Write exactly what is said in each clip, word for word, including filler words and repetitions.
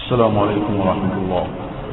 السلام عليكم ورحمة الله.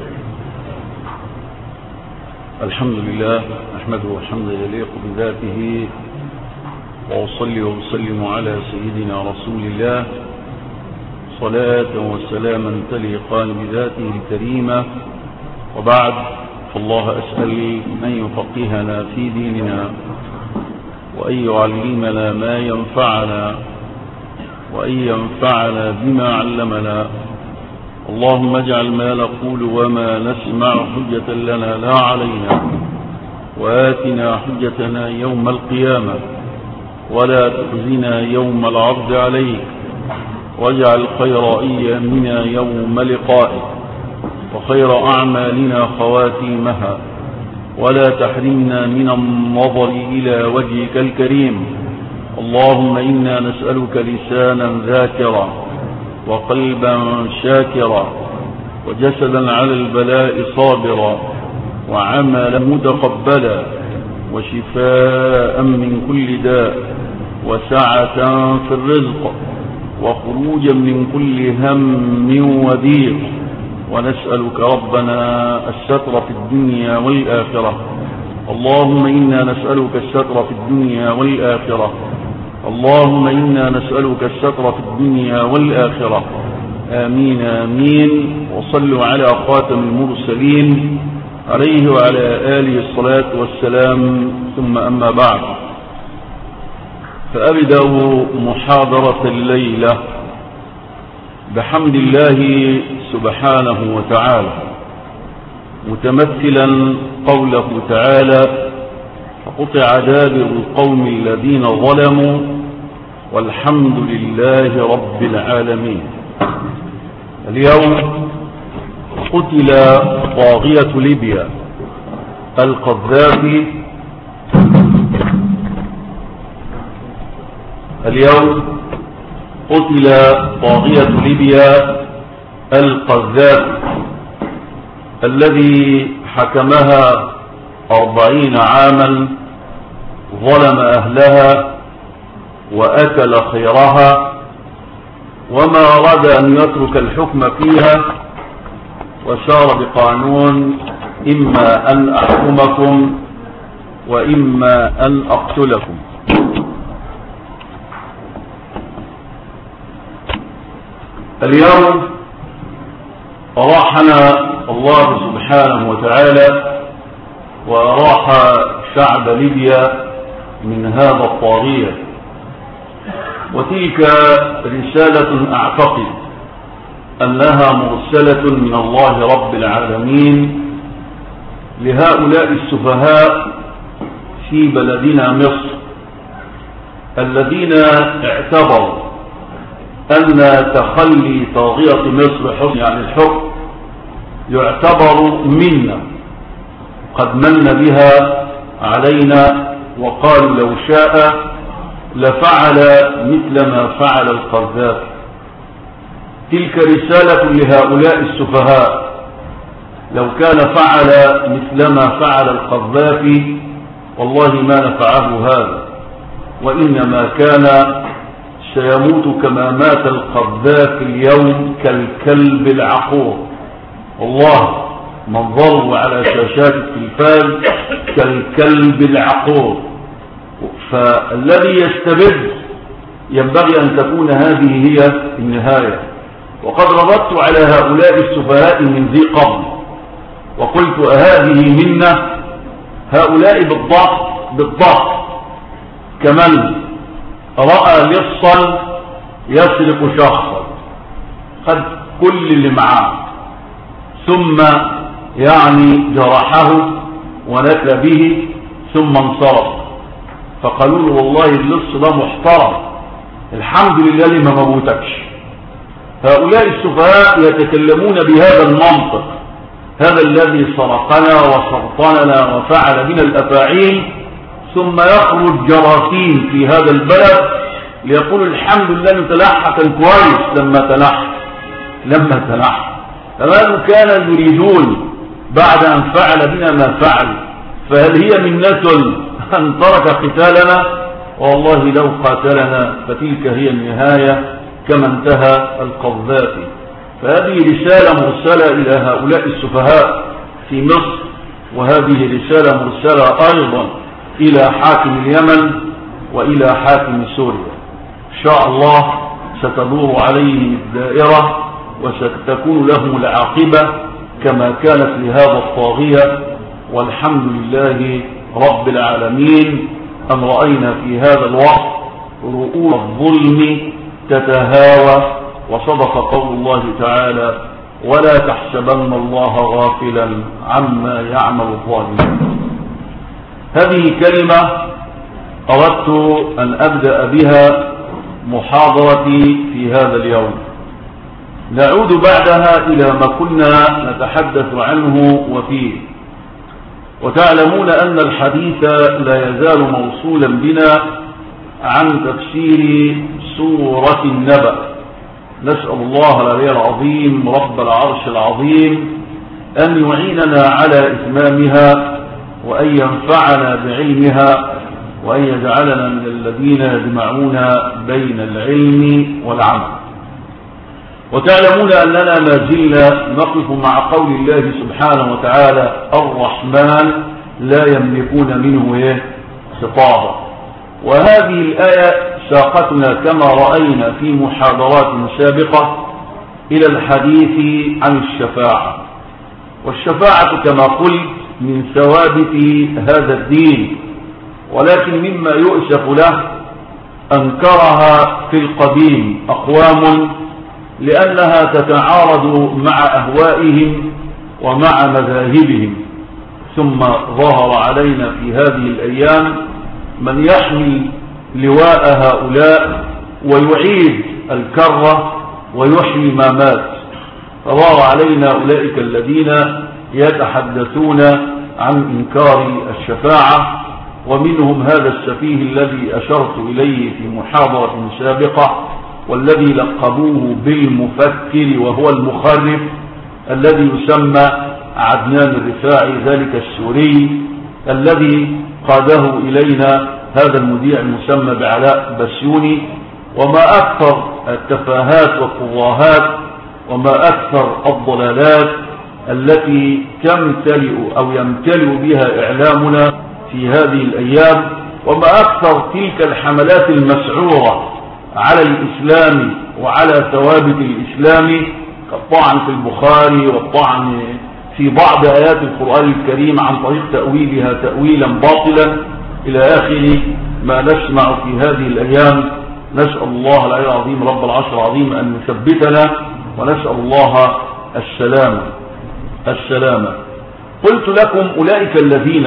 الحمد لله نحمده حمدا يليق بذاته، وأصلي وأسلم على سيدنا رسول الله صلاة وسلاما تليقان بذاته الكريمة. وبعد، فالله أسأل أن يفقهنا في ديننا، وأن يعلمنا ما ينفعنا، وأن ينفعنا بما علمنا. اللهم اجعل ما نقول وما نسمع حجة لنا لا علينا، وآتنا حجتنا يوم القيامة، ولا تخزنا يوم العرض عليك، واجعل خير أيامنا يوم لقائك، وخير أعمالنا خواتيمها، ولا تحرمنا من النظر إلى وجهك الكريم. اللهم إنا نسألك لسانا ذاكرا، وقلبا شاكرا، وجسدا على البلاء صابرا، وعملا متقبلا، وشفاء من كل داء، وسعة في الرزق، وخروجا من كل هم وضيق. ونسألك ربنا الستر في الدنيا والآخرة. اللهم إنا نسألك الستر في الدنيا والآخرة. اللهم إنا نسألك الستر في الدنيا والآخرة. آمين آمين. وصلوا على خاتم المرسلين عليه وعلى آله الصلاة والسلام. ثم أما بعد، فأبدأ محاضرة الليلة بحمد الله سبحانه وتعالى، متمثلا قوله تعالى: فقطع دابر القوم الذين ظلموا والحمد لله رب العالمين. اليوم قتل طاغية ليبيا القذافي. اليوم قتل طاغية ليبيا القذافي الذي حكمها أربعين عاما، ظلم أهلها وأكل خيرها، وما أراد أن يترك الحكم فيها، وسار بقانون: إما أن أحكمكم وإما أن أقتلكم. اليوم أراحنا الله سبحانه وتعالى، وأراح شعب ليبيا من هذا الطاغية. وتلك رسالة أعتقد أنها مرسلة من الله رب العالمين لهؤلاء السفهاء في بلدنا مصر، الذين اعتبروا أن تخلي طاغية مصر حسن عن الحكم يعتبر منا، قد من بها علينا، وقالوا لو شاء لفعل مثل ما فعل القذافي. تلك رسالة لهؤلاء السفهاء: لو كان فعل مثل ما فعل القذافي والله ما نفعه هذا، وإنما كان سيموت كما مات القذافي اليوم كالكلب العقور. والله منظره على شاشات التلفاز كالكلب العقور. فالذي يستبد ينبغي أن تكون هذه هي النهاية. وقد ربطت على هؤلاء السفهاء من ذي قبل وقلت: أهذه منا؟ هؤلاء بالضبط بالضبط كمن رأى لصا يسرق شخصا، خد كل اللي معاه، ثم يعني جرحه ونكل به، ثم انصرف. فقالوا له: والله اللص ده محترم، الحمد لله اللي ما موتكش. هؤلاء السفهاء يتكلمون بهذا المنطق: هذا الذي سرقنا وسرطننا وفعل بنا الأفاعيل، ثم يخرج جراثيم في هذا البلد ليقول الحمد لله انه تلحق كويس لما تلحق لما تلحق. فماذا كانوا يريدون بعد أن فعل بنا ما فعل؟ فهل هي منة أن ترك قتالنا؟ والله لو قاتلنا فتلك هي النهاية كما انتهى القذافي. فهذه رسالة مرسلة إلى هؤلاء السفهاء في مصر، وهذه رسالة مرسلة أيضا إلى حاكم اليمن وإلى حاكم سوريا. إن شاء الله ستدور عليهم الدائرة وستكون لهم العاقبة كما كانت لهذا الطاغية. والحمد لله رب العالمين أن رأينا في هذا الوقت رؤوس الظلم تتهاوى، وصدق قول الله تعالى: ولا تحسبن الله غافلا عما يعمل الظالمون. هذه كلمة أردت أن أبدأ بها محاضرتي في هذا اليوم. نعود بعدها إلى ما كنا نتحدث عنه وفيه. وتعلمون أن الحديث لا يزال موصولا بنا عن تفسير سورة النبأ. نسأل الله العلي العظيم رب العرش العظيم أن يعيننا على إتمامها، وأن ينفعنا بعلمها، وأن يجعلنا من الذين يجمعون بين العلم والعمل. وتعلمون أننا ما زلنا نقف مع قول الله سبحانه وتعالى: الرحمن لا يملكون منه خطابا. وهذه الآية ساقتنا كما رأينا في محاضرات سابقة إلى الحديث عن الشفاعة. والشفاعة كما قلت من ثوابت هذا الدين، ولكن مما يؤسف له أنكرها في القديم أقوام لأنها تتعارض مع أهوائهم ومع مذاهبهم، ثم ظهر علينا في هذه الأيام من يحمل لواء هؤلاء ويعيد الكرة ويحيي ما مات. فظهر علينا أولئك الذين يتحدثون عن إنكار الشفاعة، ومنهم هذا السفيه الذي أشرت إليه في محاضرة سابقة، والذي لقبوه بالمفكر وهو المخرف، الذي يسمى عدنان الرفاعي ذلك السوري، الذي قاده إلينا هذا المذيع المسمى بعلاء بسيوني. وما أكثر التفاهات والطغاهات، وما أكثر الضلالات التي تمتلئ أو يمتلئ بها إعلامنا في هذه الأيام، وما أكثر تلك الحملات المسعورة على الإسلام وعلى ثوابت الإسلام، كالطعن في البخاري والطعن في بعض آيات القرآن الكريم عن طريق تأويلها تأويلا باطلا إلى آخر ما نسمع في هذه الأيام. نسأل الله العلي العظيم رب العرش العظيم أن يثبتنا، ونسأل الله السلامة السلامة. قلت لكم أولئك الذين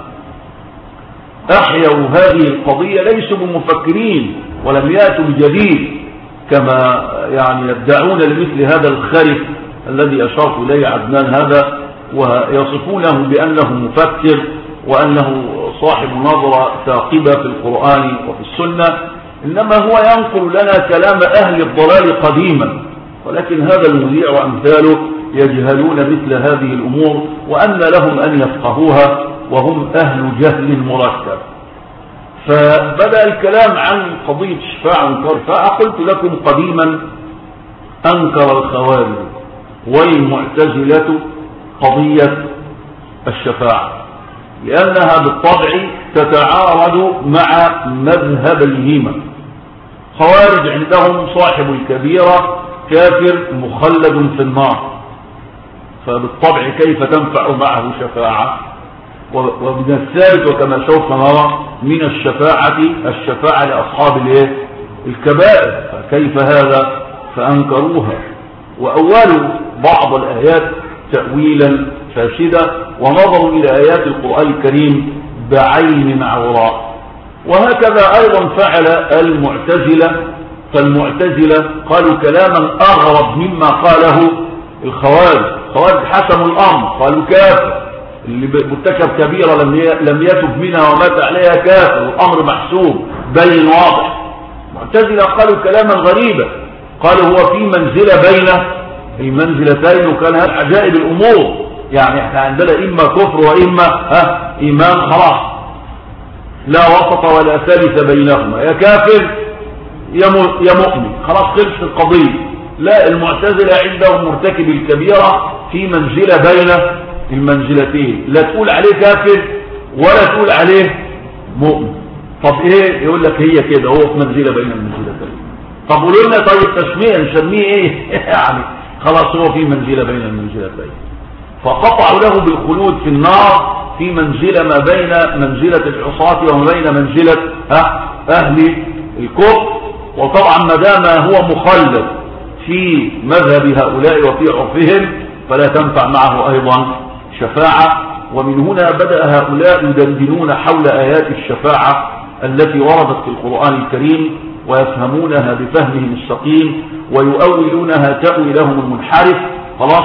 أحيوا هذه القضية ليسوا بمفكرين ولم يأتوا بجديد كما يعني يدعون لمثل هذا الخرف الذي أشرت إليه عدنان هذا، ويصفونه بأنه مفكر وأنه صاحب نظرة ثاقبة في القرآن وفي السنة. إنما هو ينقل لنا كلام أهل الضلال قديما، ولكن هذا المذيع وأمثاله يجهلون مثل هذه الأمور، وأن لهم أن يفقهوها وهم أهل جهل مركب. فبدأ الكلام عن قضية الشفاعة وانكار. فأقلت لكم قديما أنكر الخوارج والمعتزلة قضية الشفاعة، لأنها بالطبع تتعارض مع مذهبيهما. خوارج عندهم صاحب الكبيرة كافر مخلد في النار، فبالطبع كيف تنفع معه شفاعة؟ ومن الثالث وكما سوف نرى من الشفاعة الشفاعة لأصحاب الكبائر، فكيف هذا؟ فأنكروها وأولوا بعض الآيات تأويلا فاسدا، ونظروا إلى آيات القرآن الكريم بعين عوراء. وهكذا أيضا فعل المعتزلة. فالمعتزلة قالوا كلاما أغرب مما قاله الخوارج. الخوارج حسموا الأمر، قالوا كافر، اللي مرتكب كبيرة لم يتب منها ومات عليها كافر، والأمر محسوب بين واضح. المعتزلة قالوا كلاما غريبا، قالوا هو في منزلة بين المنزلتين، وكان هذا عجائب الأمور. يعني احنا عندنا إما كفر وإما ها إيمان، خلاص لا وسط ولا ثالث بينهما، يا كافر يا مؤمن، خلاص خلصت القضية. لا، المعتزلة عندهم مرتكب الكبيرة في منزلة بين المنزلتين، لا تقول عليه كافر ولا تقول عليه مؤمن. طب ايه؟ يقول لك هي كده، هو في منزلة بين المنزلتين. طب قولوا لنا طيب تسمية نسميه ايه؟ يعني خلاص هو في منزلة بين المنزلتين. فقطعوا له بالخلود في النار في منزلة ما بين منزلة العصاة وما بين منزلة أهل الكفر. وطبعا ما دام هو مخلد في مذهب هؤلاء وفي عرفهم فلا تنفع معه أيضا شفاعة. ومن هنا بدأ هؤلاء يدندنون حول آيات الشفاعة التي وردت في القرآن الكريم ويفهمونها بفهمهم السقيم ويؤولونها تأويلهم المنحرف. خلاص.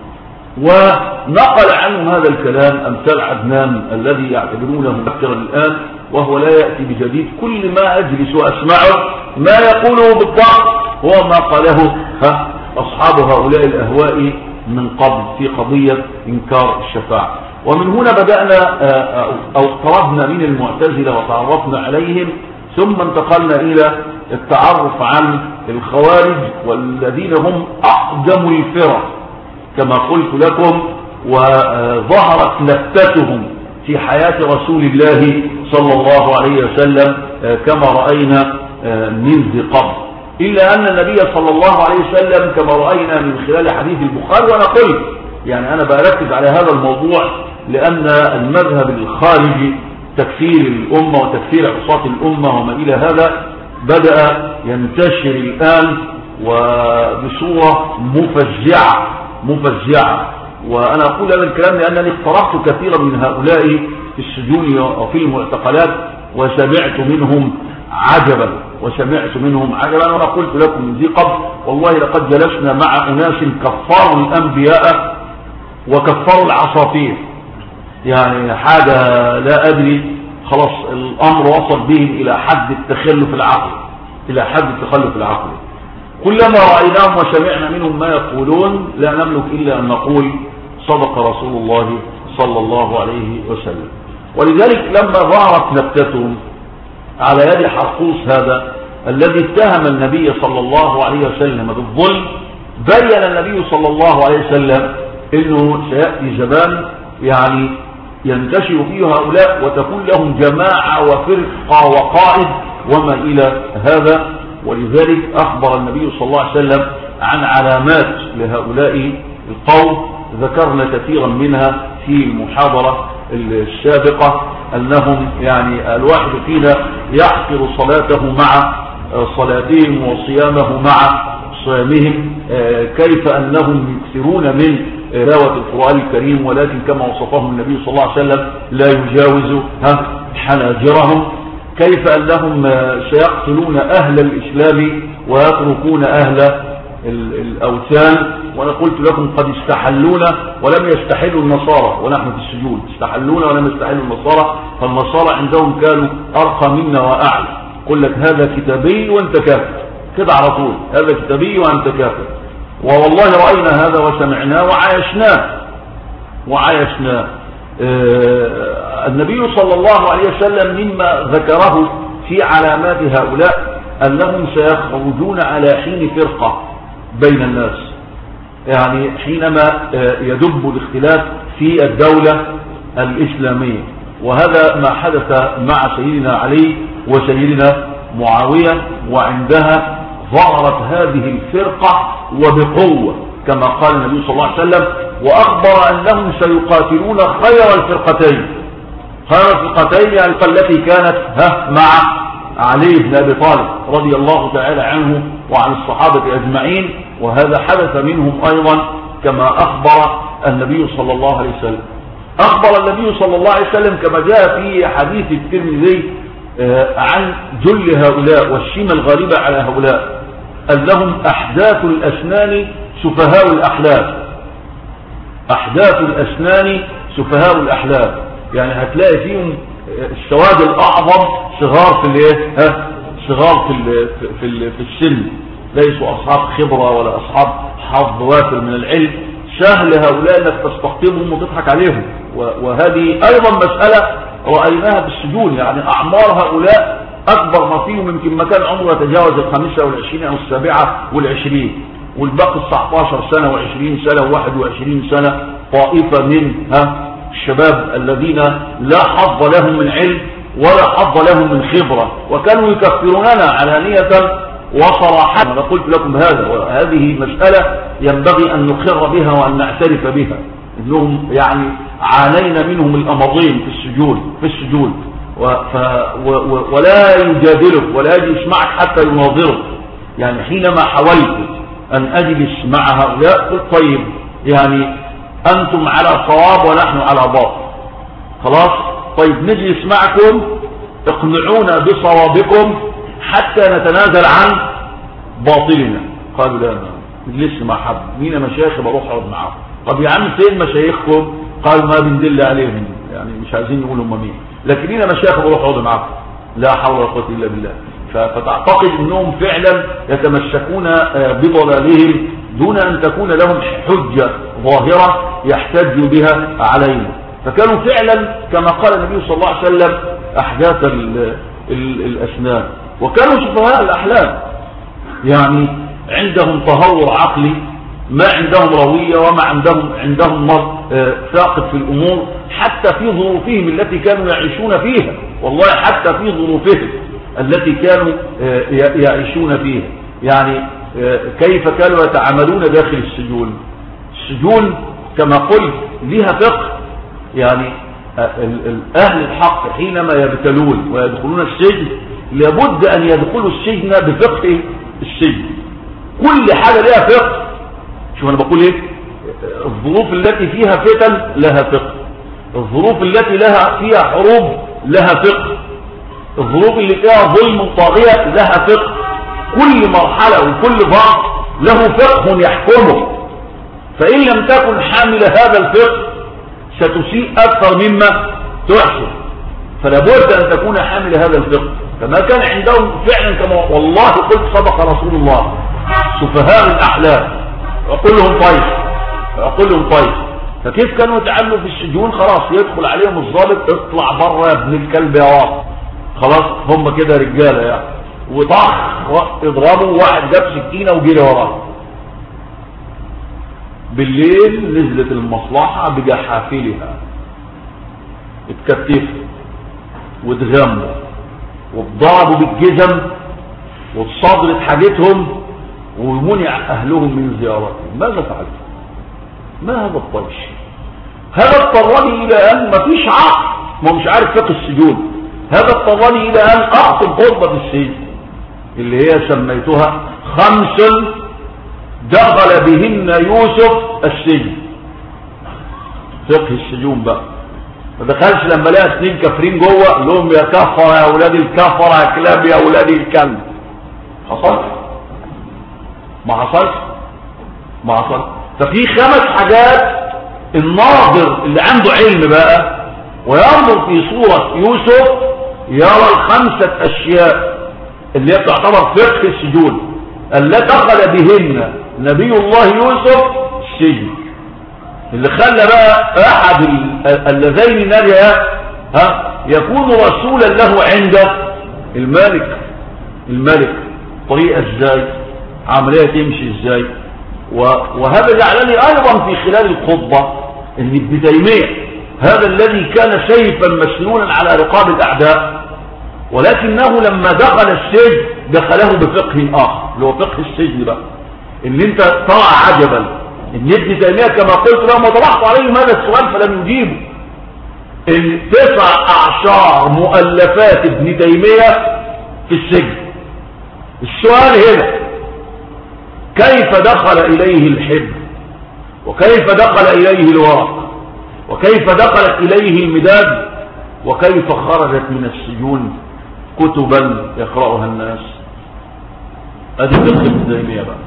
ونقل عنهم هذا الكلام أمثال عدنان الذي يعتبرونه مفكرا الآن، وهو لا يأتي بجديد. كل ما أجلس وأسمعه ما يقوله بالضبط هو ما قاله أصحاب هؤلاء الأهواء من قبل في قضية إنكار الشفاعة. ومن هنا بدأنا أو اقتربنا من المعتزلة وتعرفنا عليهم، ثم انتقلنا إلى التعرف عن الخوارج والذين هم أقدم الفرق كما قلت لكم، وظهرت نبتتهم في حياة رسول الله صلى الله عليه وسلم كما رأينا من ذي قبل. إلا أن النبي صلى الله عليه وسلم كما رأينا من خلال حديث البخاري، وأنا قلت يعني أنا بركز على هذا الموضوع لأن المذهب الخارجي تكفير الأمة وتكفير عصاة الأمة وما إلى هذا بدأ ينتشر الآن وبصورة مفجعة مفجعة. وأنا أقول هذا الكلام لأنني اقتربت كثيرا من هؤلاء في السجون وفي المعتقلات وسمعت منهم عجبا وسمعت منهم عجبا وأنا قلت لكم من ذي قبل والله لقد جلسنا مع أناس كفروا الأنبياء وكفروا العصافير، يعني حاجة لا أدري. خلاص الأمر وصل بهم إلى حد التخلف العقلي، إلى حد التخلف العقلي. كلما رأيناهم وسمعنا منهم ما يقولون لا نملك إلا أن نقول صدق رسول الله صلى الله عليه وسلم. ولذلك لما ظهرت نبتتهم على يد حرقوس هذا الذي اتهم النبي صلى الله عليه وسلم بالظلم، بين النبي صلى الله عليه وسلم انه سيأتي زمان يعني ينتشر فيه هؤلاء وتكون لهم جماعة وفرقة وقائد وما إلى هذا. ولذلك أخبر النبي صلى الله عليه وسلم عن علامات لهؤلاء القوم ذكرنا كثيرا منها في المحاضرة السابقة، أنهم يعني الواحد فينا يحقر صلاته مع صلاتهم وصيامه مع صيامهم، كيف أنهم يكثرون من تلاوة القرآن الكريم ولكن كما وصفهم النبي صلى الله عليه وسلم لا يجاوز حناجرهم، كيف أنهم سيقتلون أهل الإسلام ويتركون أهل الأوثان. وأنا قلت لكم قد استحلونا ولم يستحلوا النصارى ونحن في السجود، استحلونا ولم يستحلوا النصارى، فالنصارى عندهم كانوا أرقى منا وأعلى. قل لك هذا كتابي وأنت كافر كده على طول، هذا كتابي وأنت كافر. والله رأينا هذا وسمعناه وعايشناه وعايشناه. آه النبي صلى الله عليه وسلم مما ذكره في علامات هؤلاء أنهم سيخرجون على حين فرقة بين الناس، يعني حينما آه يدب الاختلاف في الدولة الإسلامية. وهذا ما حدث مع سيدنا علي وسيدنا معاوية، وعندها ظهرت هذه الفرقة وبقوة كما قال النبي صلى الله عليه وسلم، وأخبر أنهم سيقاتلون خير الفرقتين. خير الفرقتين يعني التي كانت ها مع علي بن أبي طالب رضي الله تعالى عنه وعن الصحابة أجمعين، وهذا حدث منهم أيضا كما أخبر النبي صلى الله عليه وسلم. أخبر النبي صلى الله عليه وسلم كما جاء في حديث الترمذي عن جل هؤلاء والشيمة الغالبة على هؤلاء أنهم أحداث الأسنان سفهاء الأحلام. أحداث الأسنان سفهاء الأحلام، يعني هتلاقي فيهم السواد الأعظم صغار في الايه ها صغار في ال في ال في السن، ليسوا أصحاب خبرة ولا أصحاب حظ وافر من العلم. سهل هؤلاء انك تستقطبهم وتضحك عليهم، وهذه أيضا مسألة رأيناها في السجون. يعني أعمار هؤلاء أكبر ما فيهم يمكن ما كان عمره يتجاوز الخامسة والعشرين أو السابعة والعشرين، والباقي تسعتاشر سنة وعشرين سنة وواحد وعشرين سنة طائفة من ها الشباب الذين لا حظ لهم من علم ولا حظ لهم من خبرة، وكانوا يكفروننا علانية وصراحة. أنا قلت لكم هذا، وهذه مسألة ينبغي أن نقر بها وأن نعترف بها، إنهم يعني عانينا منهم الأمضين في السجون في السجون و ف و و ولا يجادلك ولا يجي يسمعك حتى يناظرك. يعني حينما حاولت أن أجلس مع هؤلاء قلت طيب يعني أنتم على صواب ونحن على باطل، خلاص طيب نجلس معكم اقنعونا بصوابكم حتى نتنازل عن باطلنا. قالوا لا نجلس مع حد، مين مشايخ بروح اقعد معاهم. طب يا عم فين مشايخكم؟ قالوا ما بندل عليهم، يعني مش عايزين نقول هم مين، لكن لينا مشايخ بروح اقعد معاهم. لا حول ولا قوه الا بالله. فتعتقد انهم فعلا يتمسكون بضلالهم دون ان تكون لهم حجه ظاهره يحتج بها علينا. فكانوا فعلا كما قال النبي صلى الله عليه وسلم احداث ال ال الاسنان، وكانوا سفهاء الاحلام، يعني عندهم تهور عقلي، ما عندهم رويه وما عندهم عندهم ثاقب في الامور، حتى في ظروفهم التي كانوا يعيشون فيها، والله حتى في ظروفهم التي كانوا يعيشون فيها. يعني كيف كانوا يتعاملون داخل السجون. السجون كما قلت لها فقه، يعني أهل الحق حينما يبتلون ويدخلون السجن لابد أن يدخلوا السجن بفقه السجن. كل حاجة لها فقه. شوف أنا بقول إيه، الظروف التي فيها فتن لها فقه، الظروف التي لها فيها حروب لها فقه، الظروف اللي فيها ظلم طاغية لها فقه. كل مرحلة وكل ضغط له فقه يحكمه، فإن لم تكن حامل هذا الفقه ستسيء أكثر مما تحسن. فلا بد أن تكون حامل هذا الفقه. فما كان عندهم فعلا كما والله قلت صدق رسول الله سفهاء الأحلام، عقولهم طيب عقولهم طيب. فكيف كانوا يتعاملوا في السجون؟ خلاص يدخل عليهم الضابط اطلع بره يا ابن الكلب يا واطي، خلاص هم كده رجاله يعني، وطخ اضربوا، واحد جاب سكينه وجري وراه. بالليل نزلت المصلحه بجحافلها، اتكتفوا واتغموا واتضربوا بالجزم واتصدرت حاجتهم ومنع اهلهم من زيارتهم. ماذا فعلت؟ ما هذا الطيش؟ هذا اضطرني الى ان مفيش عقل، ما مش عارف فقه السجون. هذا اضطرني الى ان اخطب خطبه في السجن اللي هي سميتها خمس دخل بهن يوسف السجن. فقه السجون بقى. ما دخلش لما لقى اثنين كافرين جوه قال لهم يا كفر يا اولاد الكفر يا كلاب يا اولاد الكلب. حصل؟ ما حصلش؟ ما حصل. ففي خمس حاجات الناظر اللي عنده علم بقى وينظر في صورة يوسف يرى الخمسة أشياء اللي تعتبر فقه السجون اللي دخل بهن نبي الله يوسف السجن، اللي خلى بقى أحد اللذين نريا ها يكون رسولا له عند الملك. الملك طريقة ازاي، عملية تمشي ازاي. وهذا جعلني ايضا في خلال الخطبة ان ابن تيمية هذا الذي كان سيفا مسنونا على رقاب الاعداء، ولكنه لما دخل السجن دخله بفقه اخر اللي هو فقه السجن بقى. ان انت ترى عجبا ان ابن تيمية كما قلت لما طرحت عليه هذا السؤال فلم يجيبه. ان تسع اعشار مؤلفات ابن تيمية في السجن. السؤال هنا كيف دخل إليه الحبر، وكيف دخل إليه الورق، وكيف دخلت إليه المداد، وكيف خرجت من السجون كتبا يقرأها الناس. ادي فقه ابن تيمية بقى،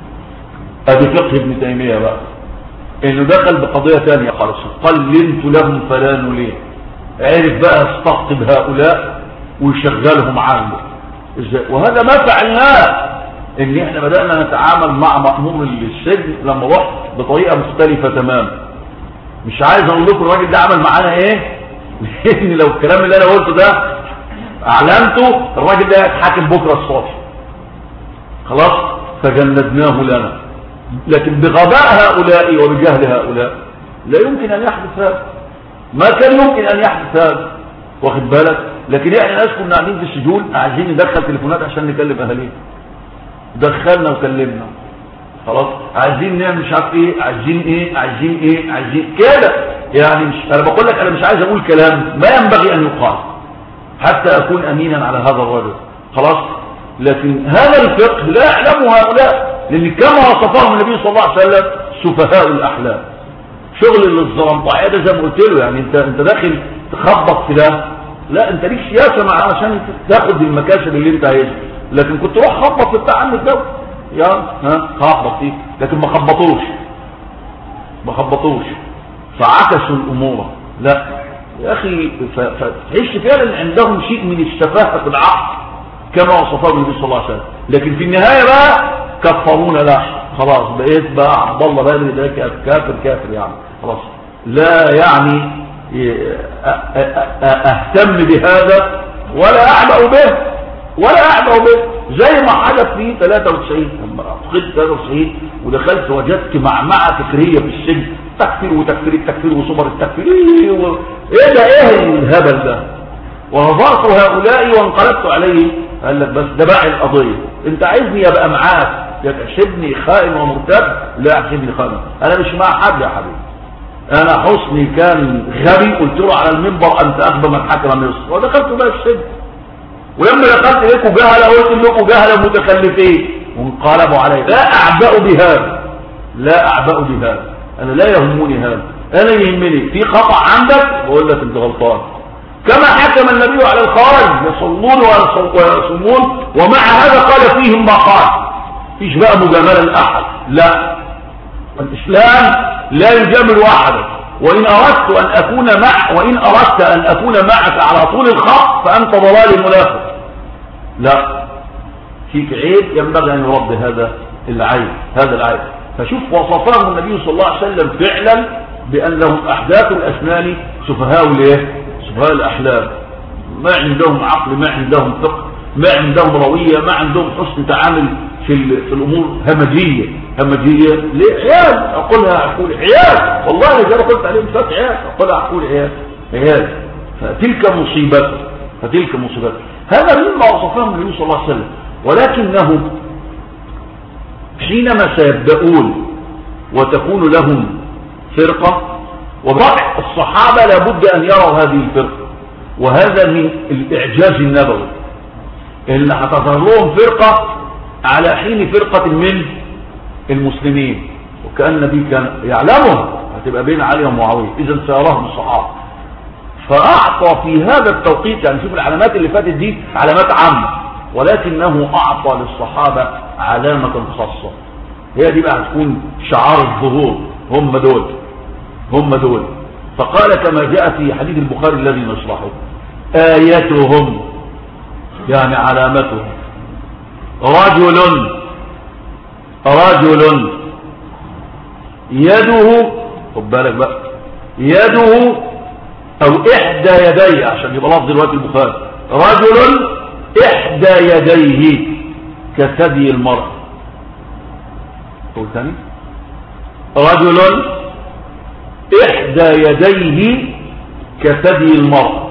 ادي فقه ابن تيمية بقى، انه دخل بقضية ثانية خالص. قلنت لهم فلا نليه. عرف بقى استقطب هؤلاء ويشغلهم عنه ازاي. وهذا ما فعلناه، ان احنا بدأنا نتعامل مع مأمور السجن لما رحت بطريقة مختلفة تماما. مش عايز اقول لكم الراجل ده عمل معانا ايه، لان لو الكلام اللي انا قلته ده اعلنته الراجل ده هيتحاكم بكرة الصبح. خلاص فجندناه لنا لكن بغباء هؤلاء وبجهل هؤلاء لا يمكن أن يحدث هذا، ما كان يمكن أن يحدث هذا، واخد بالك؟ لكن احنا ناس كنا قاعدين في السجون عايزين ندخل تليفونات عشان نكلم أهالينا، دخلنا وكلمنا خلاص، عايزين نعمل مش عارف ايه، عايزين ايه عايزين ايه عايزين كده يعني. مش انا بقول لك انا مش عايز اقول كلام ما ينبغي ان يقال حتى اكون امينا على هذا الرجل خلاص. لكن هذا الفقه لا يعلمه هؤلاء، لان كما وصفهم النبي صلى الله عليه وسلم سفهاء الاحلام. شغل الزرنطعيه ده زي ما قلت له، يعني انت انت داخل تخبط في ده، لا انت ليك سياسه معاه عشان تاخد المكاسب اللي انت عايزها، لكن كنت روح خبط في بتاع عم الدوله يا ها خبط فيه، لكن ما خبطوش ما خبطوش فعكسوا الامور. لا يا اخي، فتحس فعلا عندهم شيء من السفاهه في العقل كما وصفه النبي صلى الله عليه وسلم. لكن في النهايه بقى كفرونا، لا خلاص بقيت بقى عبد الله بقى ده كافر كافر يعني خلاص، لا يعني اهتم بهذا ولا اعبأ به ولا اعبأ به، زي ما حدث في ثلاثة وتسعين لما دخلت ثلاثة وتسعين ودخلت وجدت معمعة فكرية في السجن، تكفير وتكفير التكفير وصبر التكفير، ايه, إيه ده ايه الهبل ده؟ ونظرت هؤلاء وانقلبت عليه، قال لك بس ده باعي القضية، انت عايزني ابقى معاك تحسبني خائن ومرتد؟ لا احسبني خائن، انا مش مع حد يا حبيبي. انا حسني كان غبي قلت له على المنبر انت اغبى من حكم مصر، ودخلت بقى السجن، ولما دخلت اليكم جهله قلت لكم جهله متخلفين وانقلبوا علي. لا اعبأ بهذا، لا اعبأ بهذا، انا لا يهمني هذا، انا يهمني في خطأ عندك بقول لك انت غلطان. كما حكم النبي على الخوارج يصلون ويصومون ومع هذا قال فيهم ما قال، فيش بقى مجامله لاحد، لا الاسلام لا يجامل احدا، وان اردت ان اكون مع وان اردت ان اكون معك على طول الخط فانت ضلال منافق، لا فيك عيب ينبغي ان يرد هذا العيب هذا العيب. فشوف وصفهم النبي صلى الله عليه وسلم فعلا بانهم احداث الاسنان سفهاء الايه؟ سفهاء الاحلام، ما عندهم عقل، ما عندهم فقه، ما عندهم رويه، ما عندهم حسن تعامل في, في الامور، همجيه همجيه ليه؟ عيال اقولها اقول عيال، والله زي ما قلت عليهم فات عيال اقولها اقول عيال عيال. فتلك مصيبته فتلك مصيبته هذا مما وصفهم النبي صلى الله عليه وسلم. ولكنهم حينما سيبدأون وتكون لهم فرقة، وبعض الصحابة لابد أن يروا هذه الفرقة، وهذا من الإعجاز النبوي إن هتظهر لهم فرقة على حين فرقة من المسلمين، وكأن النبي كان يعلمها هتبقى بين علي ومعاوية، إذا سيراهم الصحابة. فأعطى في هذا التوقيت، يعني شوف العلامات اللي فاتت دي علامات عامة، ولكنه أعطى للصحابة علامة خاصة، هي دي بقى هتكون شعار الظهور، هم دول هم دول. فقال كما جاء في حديث البخاري الذي نشرحه: آيتهم يعني علامتهم رجل رجل يده، خد بالك بقى، يده او احدى يديه عشان يبقى لفظ دلوقتي البخاري، رجل احدى يديه كثدي المرء. قول ثاني: رجل احدى يديه كثدي المرء.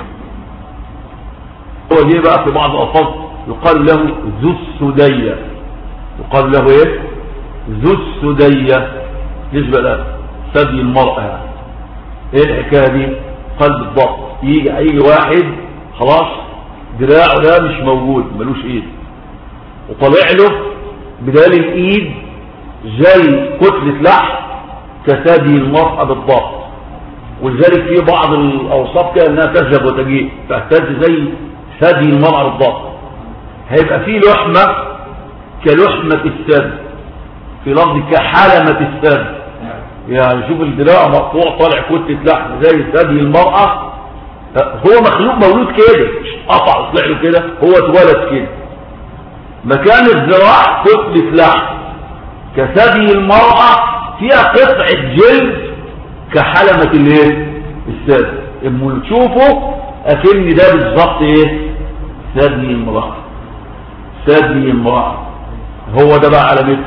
هو دي بقى في بعض الألفاظ يقال له ذو السدية، يقال له ايه؟ ذو السدية، نسبة له ثدي المرء. يعني ايه الحكايه دي؟ قال بالضبط يجي هيجي واحد خلاص دراعه ده مش موجود، ملوش ايد، وطلع له بدال الايد زي كتلة لحم كثدي المرأة بالضبط. ولذلك في بعض الاوصاف كده انها تذهب وتجيء، تهتز زي ثدي المرأة بالضبط. هيبقى في لحمة كلحمة الثدي، في لفظ كحلمة الثدي، يعني شوف الدراع مقطوع طالع كتلة لحم زي ثدي المرأة. هو مخلوق مولود كده، مش قطع طلع له كده، هو اتولد كده. مكان الذراع كتلة لحم كثدي المرأة فيها قطعة جلد كحلمة الايه؟ الثدي. اما تشوفه اكن ده بالظبط ايه؟ ثدي المرأة، ثدي المرأة، هو ده بقى علامته،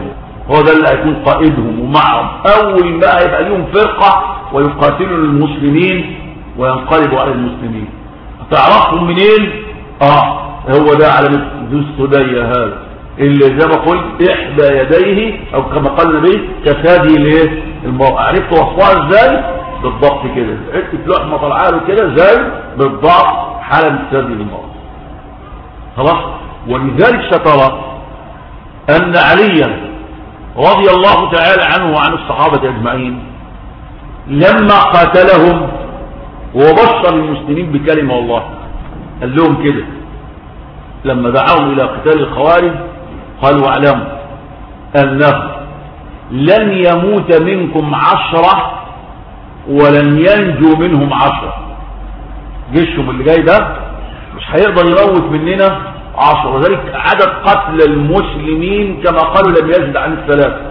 هو ده اللي هيكون قائدهم ومعهم. اول ما هيبقى ليهم فرقة ويقاتلوا المسلمين وينقلبوا على المسلمين. تعرفهم منين؟ اه هو ده علامة ذو السدية هذا اللي زي ما قلت احدى يديه او كما قال النبي كثادي الايه المرأة. عرفت وصفها ازاي؟ بالضبط كده، عرفت لحمة طلعها له كده زي بالضبط حالة ثدي المرأة. خلاص. ولذلك سترى ان عليا رضي الله تعالى عنه وعن الصحابة اجمعين لما قاتلهم وبشر المسلمين بكلمة الله قال لهم كده لما دعاهم الى قتال الخوارج قالوا واعلموا انه لن يموت منكم عشرة ولن ينجو منهم عشرة. جيشهم اللي جاي ده مش هيقدر يموت مننا عشرة، وذلك عدد قتل المسلمين كما قالوا لم يزد عن الثلاثة،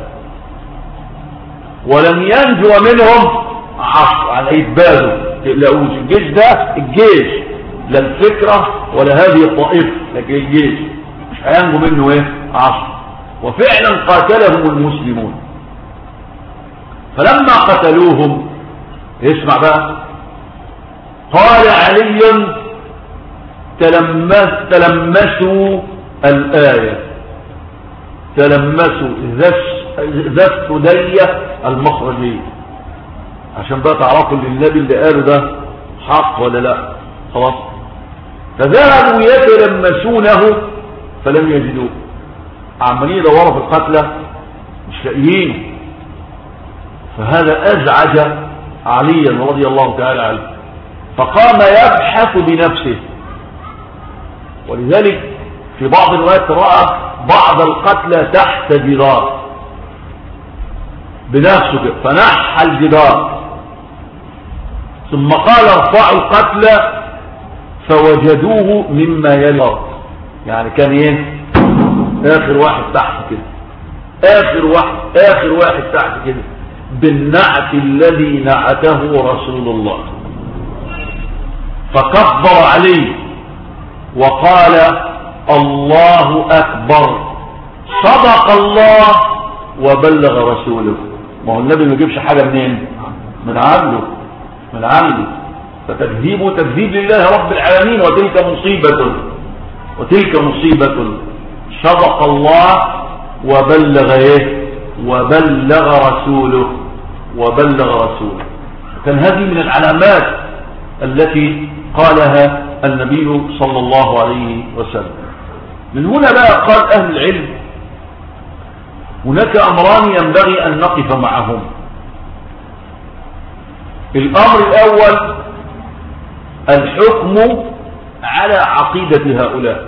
ولن ينجو منهم عشرة على يتبادوا. تقلقوش الجيش ده الجيش لا الفكرة ولا هذه الطائفة، لكن الجيش مش هينجو منه ايه عشرة. وفعلا قاتلهم المسلمون. فلما قتلوهم اسمع بقى قال علي تلمس تلمسوا الآية تلمسوا ذا السدية المخرجية عشان بقى تعرفوا ان النبي اللي قاله ده حق ولا لا. خلاص. فذهبوا يتلمسونه فلم يجدوه. عمالين يدوروا في القتلى مش لاقيينه. فهذا ازعج عليا رضي الله تعالى عنه فقام يبحث بنفسه. ولذلك في بعض الروايات رأى بعض القتلى تحت جدار بنفسه فنحى الجدار ثم قال ارفعوا القتلى فوجدوه مما يلي. يعني كان ايه اخر واحد تحت كده اخر واحد اخر واحد تحت كده بالنعت الذي نعته رسول الله. فكبر عليه وقال الله أكبر صدق الله وبلغ رسوله. ما هو النبي ما يجيبش حاجة منين؟ من عنده من عنده. فتكذيبه تكذيب لله رب العالمين. وتلك مصيبة وتلك مصيبة صدق الله وبلغ ايه وبلغ رسوله وبلغ رسوله. كان هذه من العلامات التي قالها النبي صلى الله عليه وسلم. من هنا بقى قال أهل العلم هناك أمران ينبغي أن نقف معهم. الأمر الأول الحكم على عقيدة هؤلاء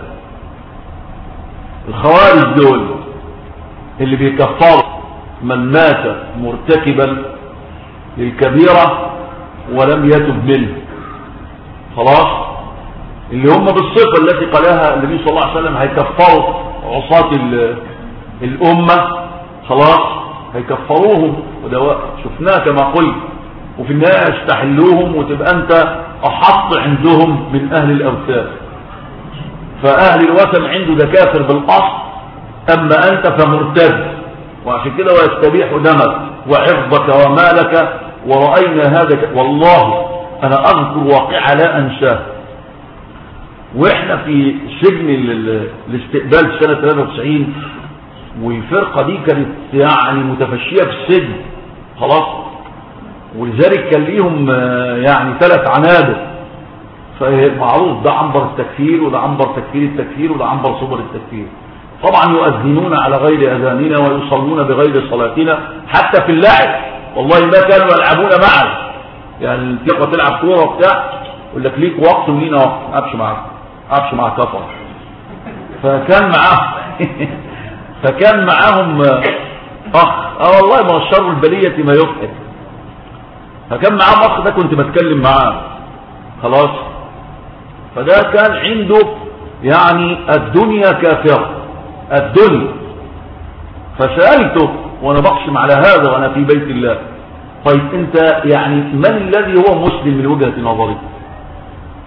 الخوارج دول اللي بيكفروا من مات مرتكبا للكبيرة ولم يتب منه. خلاص. اللي هم بالصفة التي قالها النبي صلى الله عليه وسلم هيكفروا عصاة الأمة. خلاص هيكفروهم وده شفناه كما قلت. وفي النهاية يستحلوهم وتبقى أنت أحط عندهم من أهل الأوثان. فأهل الوثن عنده ده كافر بالأصل أما أنت فمرتد. وعشان كده ويستبيح دمك وعرضك ومالك. ورأينا هذا والله أنا أذكر واقعة لا أنساه. وإحنا في سجن الاستقبال سنة ثلاثة وتسعين والفرقة دي كانت يعني متفشية في السجن. خلاص. ولذلك كان ليهم يعني ثلاث عنابر. فمعروف ده عنبر التكفير وده عنبر تكفير التكفير وده عنبر صبر التكفير. طبعا يؤذنون على غير أذاننا ويصلون بغير صلاتنا حتى في اللعب. والله ما كانوا يلعبون معنا. يعني الفرقة تلعب كورة وبتاع يقول لك ليك وقت ولينا وقت. ما أبش معاك أبش مع كفر. فكان معاهم فكان معاهم أخ اه والله ما الشر البلية ما يضحك. فكان معاهم أخ ده كنت بتكلم معاه. خلاص. فده كان عنده يعني الدنيا كافرة الدنيا. فسألته وانا بقسم على هذا وانا في بيت الله طيب انت يعني من الذي هو مسلم من وجهة نظرك؟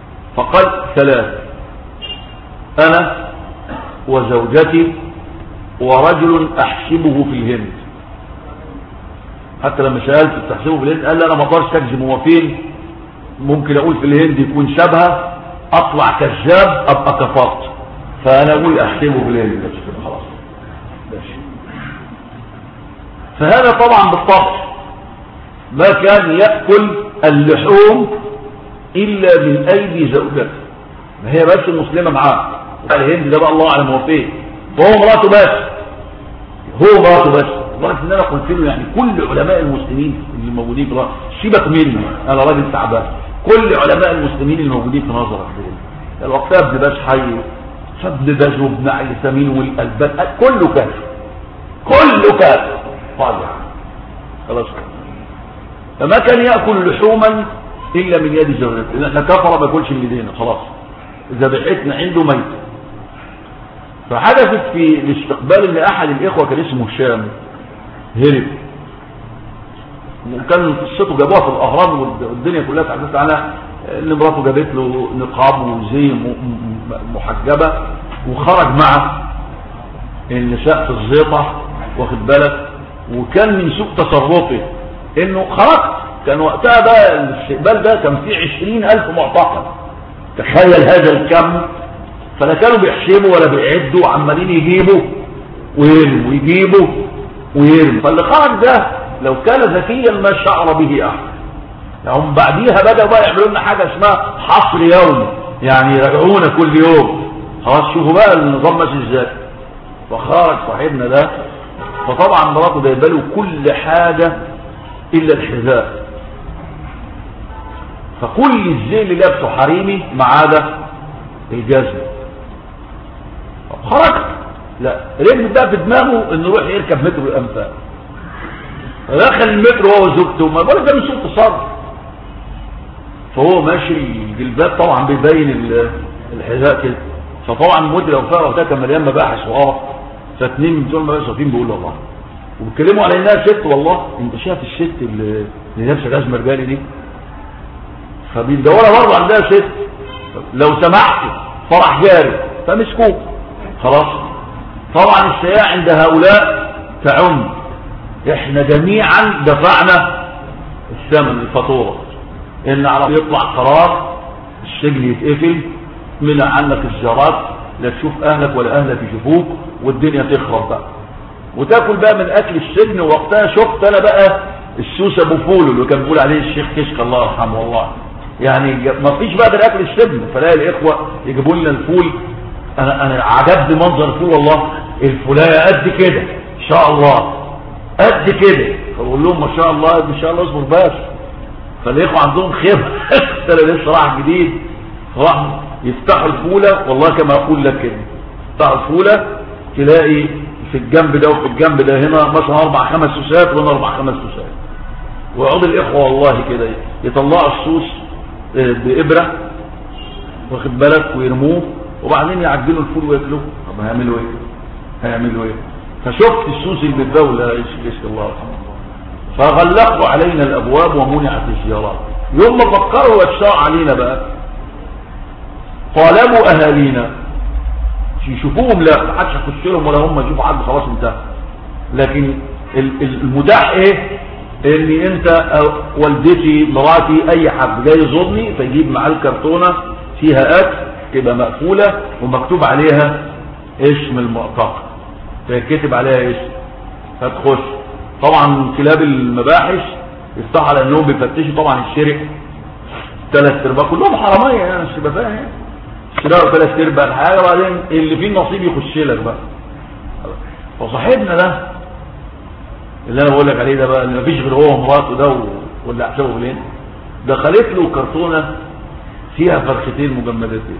فقال ثلاث: انا وزوجتي ورجل احسبه في الهند. حتى لما سألت تحسبه في الهند قال لي انا ما اقدرش اكذب، هو فين؟ ممكن اقول في الهند يكون شبهه، اطلع كذاب ابقى كفرت، فانا اقول احسبه في الهند خلاص. فهذا طبعا بالطبع ما كان يأكل اللحوم الا من ايدي زوجته، ما هي بس المسلمه معاه. الهند ده بقى الله اعلم هو فين، فهو مراته بس، هو مراته بس. لدرجه ان انا قلت له يعني كل علماء المسلمين اللي موجودين في سيبك مني انا راجل تعبان، كل علماء المسلمين اللي موجودين في نظرك دول الوقت ابن باش حي، فابن باز وابن عثيمين والالبان كله كافر، كله كافر طبعا خلاص. فما كان ياكل لحوما الا من يد زوجته، احنا كفر ما ياكلش من ايدينا خلاص، ذبيحتنا عنده ميته. فحدثت في الاستقبال ان احد الاخوه كان اسمه هشام هرب، وكان قصته جابوها في الاهرام والدنيا كلها تحدثت عنها، ان مراته جابت له نقاب وزي محجبه وخرج مع النساء في الزيطه واخد بالك، وكان من سوء تصرفه انه خرج. كان وقتها بقى الاستقبال ده كان فيه عشرين الف معتقل، تخيل هذا الكم. فلا كانوا بيحسبوا ولا بيعدوا، عمالين يجيبوا ويرموا ويجيبوا ويرموا. فاللي خرج ده لو كان ذكيا ما شعر به احد. يعني بعديها بدأوا بقى يعملوا لنا حاجه اسمها حصر يومي، يعني يراجعونا كل يوم. خلاص شوفوا بقى النظام ماشي ازاي. فخرج صاحبنا ده، فطبعا مراته جايبه له كل حاجه الا الحذاء، فكل الزي اللي لابسه حريمي ما عدا الجزمه. خرج لا رجل بقى في دماغه انه يروح يركب مترو الانفاق، دخل المترو هو وزوجته، ما بالك ده من سوء تصرف. فهو ماشي الجلباب طبعا بيبين الحذاء كده، فطبعا مدير الانفاق وقتها كان مليان مباحث وقرف، فاثنين من دول المباحث واقفين بيقولوا الله وبيتكلموا على انها ست. والله انت شايف الست اللي لابسه جزمه رجالي دي، فبيدورها برضه عندها ست، لو سمحت فرح جاري، فمسكوه خلاص. طبعا السياح عند هؤلاء تعم، احنا جميعا دفعنا الثمن الفاتوره، ان على يطلع قرار السجن يتقفل، منع عنك الزيارات، لا تشوف اهلك ولا اهلك يشوفوك، والدنيا تخرب بقى وتاكل بقى من اكل السجن. وقتها شفت انا بقى السوس ابو فول اللي كان بيقول عليه الشيخ كشك الله يرحمه والله، يعني ما فيش بقى غير اكل السجن. فلاقي الاخوه يجيبوا لنا الفول، انا انا عجبني منظر الفول والله، الفولايه قد كده ان شاء الله قد كده، فبقول لهم ما شاء الله ان شاء الله اصبر بس. فالاخوه عندهم خبره انا لسه راح جديد، راح يفتحوا الفوله والله كما اقول لك كده، يفتحوا الفوله تلاقي في الجنب ده وفي الجنب ده هنا مثلا اربع خمس سوسات وهنا اربع خمس سوسات، ويقعد الاخوه والله كده يطلعوا السوس بابره واخد بالك ويرموه، وبعدين يعجنوا الفول وياكلوه. طب هيعملوا ايه؟ هيعملوا ايه؟ فشفت السوس اللي بالدوله ايش الله يرحمه، فغلقوا علينا الابواب ومنعت الزيارات. يوم ما فكروا واتشاع علينا بقى طالبوا اهالينا يشوفوهم، لا ما حدش يخش لهم ولا هم يشوفوا حد، خلاص انتهى. لكن المتاح ايه؟ ان انت والدتي مراتي اي حد جاي يزورني فيجيب معاه الكرتونه فيها اكل تبقى مقفوله ومكتوب عليها اسم المعتقل، فيكتب عليها اسم فتخش. طبعا كلاب المباحث يفتحوا على انهم بيفتشوا طبعا الشرق ثلاث ارباع كلهم حراميه، يعني مش تبقى فاهم يعني اشتراوا ثلاث ارباع الحاجه، وبعدين اللي فيه النصيب يخش لك بقى. فصاحبنا ده اللي انا بقول لك عليه ده بقى اللي مفيش غير هو ومراته ده واللي احسبه بالين، دخلت له كرتونه فيها فرختين مجمدتين.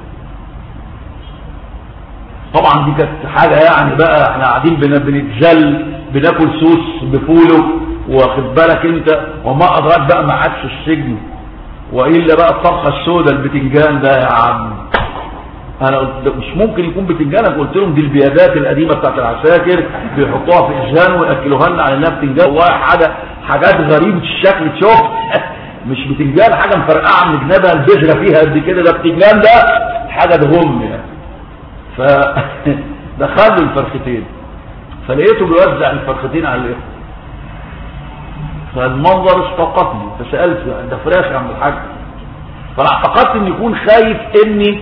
طبعا دي كانت حاجه يعني بقى احنا قاعدين بنتجل بناكل سوس بفوله واخد بالك انت، وما ادراك بقى ما عادش السجن والا بقى الطبخه السوداء البتنجان ده يا عم. انا قلت مش ممكن يكون بتنجان، انا قلت لهم دي البيادات القديمه بتاعت العساكر بيحطوها في اجزان وياكلوها لنا على انها بتنجان. والله حاجه حاجات غريبه الشكل تشوف مش بتنجان، حاجه مفرقعه من جنبها البذره فيها قد كده، ده بتنجان ده حاجه تغم يعني. فدخلوا الفرختين، فلقيته بيوزع الفرختين على الاخوه، فالمنظر استوقفني فسالت ده فراخ يا عم الحاج، فانا اعتقدت ان يكون خايف ان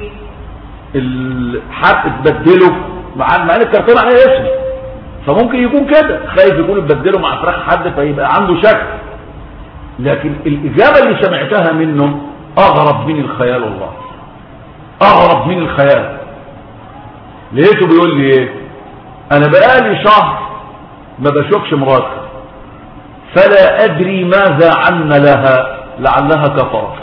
الحق تبدله مع مع ان الكرتون عليه اسم، فممكن يكون كده خايف يكون يبدله مع فراخ حد فيبقى عنده شك. لكن الاجابه اللي سمعتها منه اغرب من الخيال، والله اغرب من الخيال. لقيته بيقول لي ايه؟ انا بقالي شهر ما بشوفش مراتي فلا ادري ماذا عن لها، لعلها كفرت.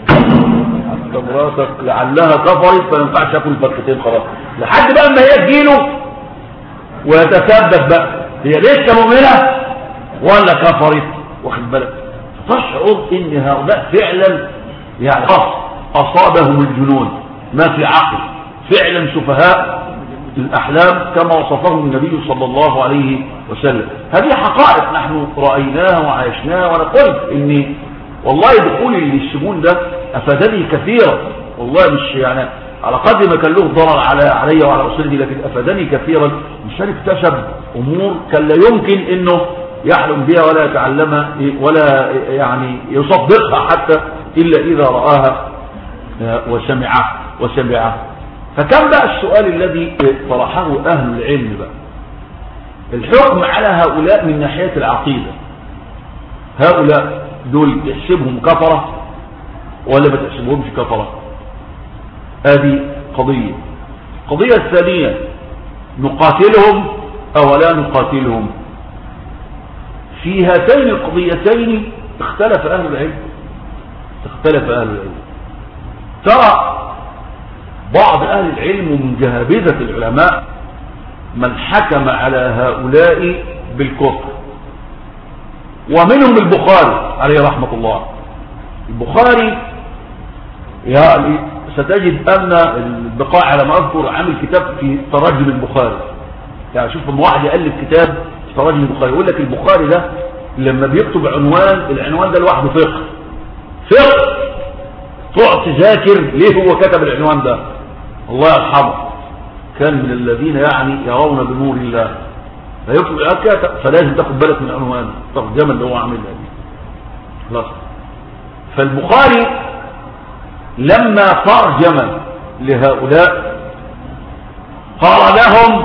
حتى مراتك لعلها كفرت فما ينفعش اكل فرختين خلاص، لحد بقى ما هي تجيله ويتثبت بقى هي لسه مؤمنه ولا كفرت، واخد بالك؟ تشعر ان هؤلاء فعلا يعني اصابهم الجنون، ما في عقل، فعلا سفهاء الأحلام كما وصفهم النبي صلى الله عليه وسلم. هذه حقائق نحن رأيناها وعايشناها، وأنا قلت إني والله دخولي للسجون ده أفادني كثيرا، والله مش يعني على قدر ما كان له ضرر على علي وعلى أسرتي، لكن أفادني كثيرا. مشان اكتسب أمور كان لا يمكن إنه يحلم بها ولا يتعلمها ولا يعني يصدقها حتى إلا إذا رآها وسمعها وسمعها. فكم بقى السؤال الذي طرحه أهل العلم بقى؟ الحكم على هؤلاء من ناحية العقيدة، هؤلاء دول تحسبهم كفرة ولا ما تحسبهمش كفرة؟ هذه قضية. القضية الثانية نقاتلهم أو لا نقاتلهم؟ في هاتين القضيتين اختلف أهل العلم، اختلف أهل العلم. ترى بعض أهل العلم من جهابذة العلماء من حكم على هؤلاء بالكفر، ومنهم البخاري عليه رحمة الله. البخاري يعني ستجد أن البقاء على ما أذكر عامل كتاب في تراجم البخاري، يعني شوف لما واحد يألف كتاب في تراجم البخاري يقول لك البخاري ده لما بيكتب عنوان، العنوان ده لوحده فقه، فقه تقعد تذاكر ليه هو كتب العنوان ده. الله يرحمه كان من الذين يعني يرون بنور الله، فيكتب الكتاب فلازم تاخد بالك من عنوانه الترجمه اللي هو عاملها دي. خلاص. فالبخاري لما ترجم لهؤلاء قال لهم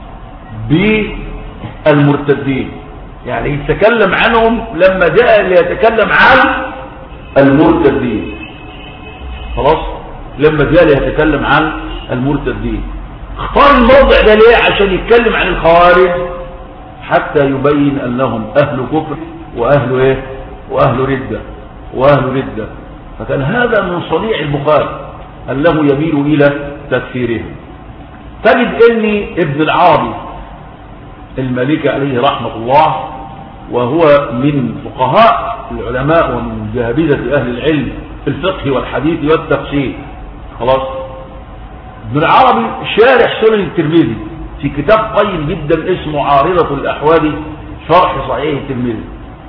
بالمرتدين، يعني يتكلم عنهم لما جاء ليتكلم عن المرتدين. خلاص، لما جاء ليتكلم عن المرتدين اختار الموضع ده ليه؟ عشان يتكلم عن الخوارج حتى يبين انهم اهل كفر واهل ايه واهل ردة واهل ردة. فكان هذا من صنيع البخاري انه يميل الى تكفيرهم. تجد ان ابن العربي المالكي عليه رحمة الله، وهو من فقهاء العلماء ومن جهابذة اهل العلم في الفقه والحديث والتفسير، خلاص، ابن العربي شارح سنن الترمذي في كتاب قيم جدا اسمه عارضة الأحوال شرح صحيح الترمذي.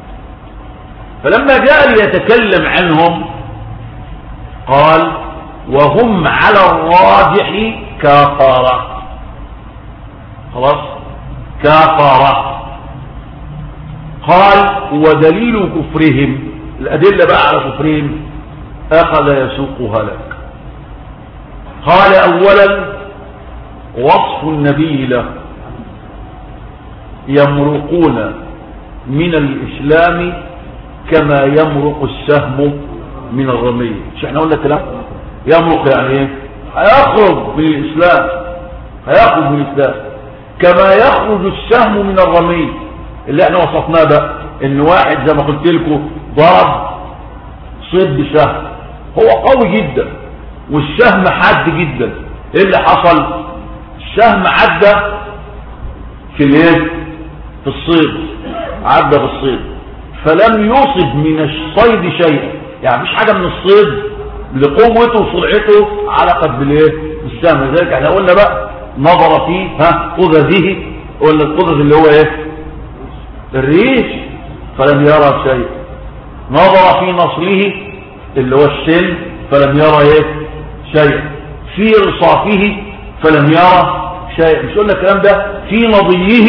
فلما جاء ليتكلم عنهم قال وهم على الراجح كفارة. خلاص، كفارة. قال ودليل كفرهم، الأدلة بقى على كفرهم أخذ يسوقها لك. قال أولا وصف النبي له، يمرقون من الإسلام كما يمرق السهم من الرمي. مش احنا قلنا الكلام؟ يمرق يعني ايه؟ هيخرج من الإسلام، هيخرج من الإسلام كما يخرج السهم من الرمي اللي احنا وصفناه بقى، ان واحد زي ما قلت لكم ضرب صيد بسهم، هو قوي جدا والسهم حاد جدا. ايه اللي حصل؟ السهم عدى في الايه؟ في الصيد، عدى في الصيد فلم يصب من الصيد شيئا، يعني مفيش حاجه من الصيد لقوته وسرعته علقت بالايه؟ بالسهم. لذلك احنا قلنا بقى نظر فيه ها قذذه، قلنا القذذ اللي هو ايه؟ الريش، فلم يرى شيء. نظر في نصله اللي هو السن فلم يرى ايه؟ شيء. في رصافه فلم يرى شيء. مش قلنا الكلام ده؟ في نضيه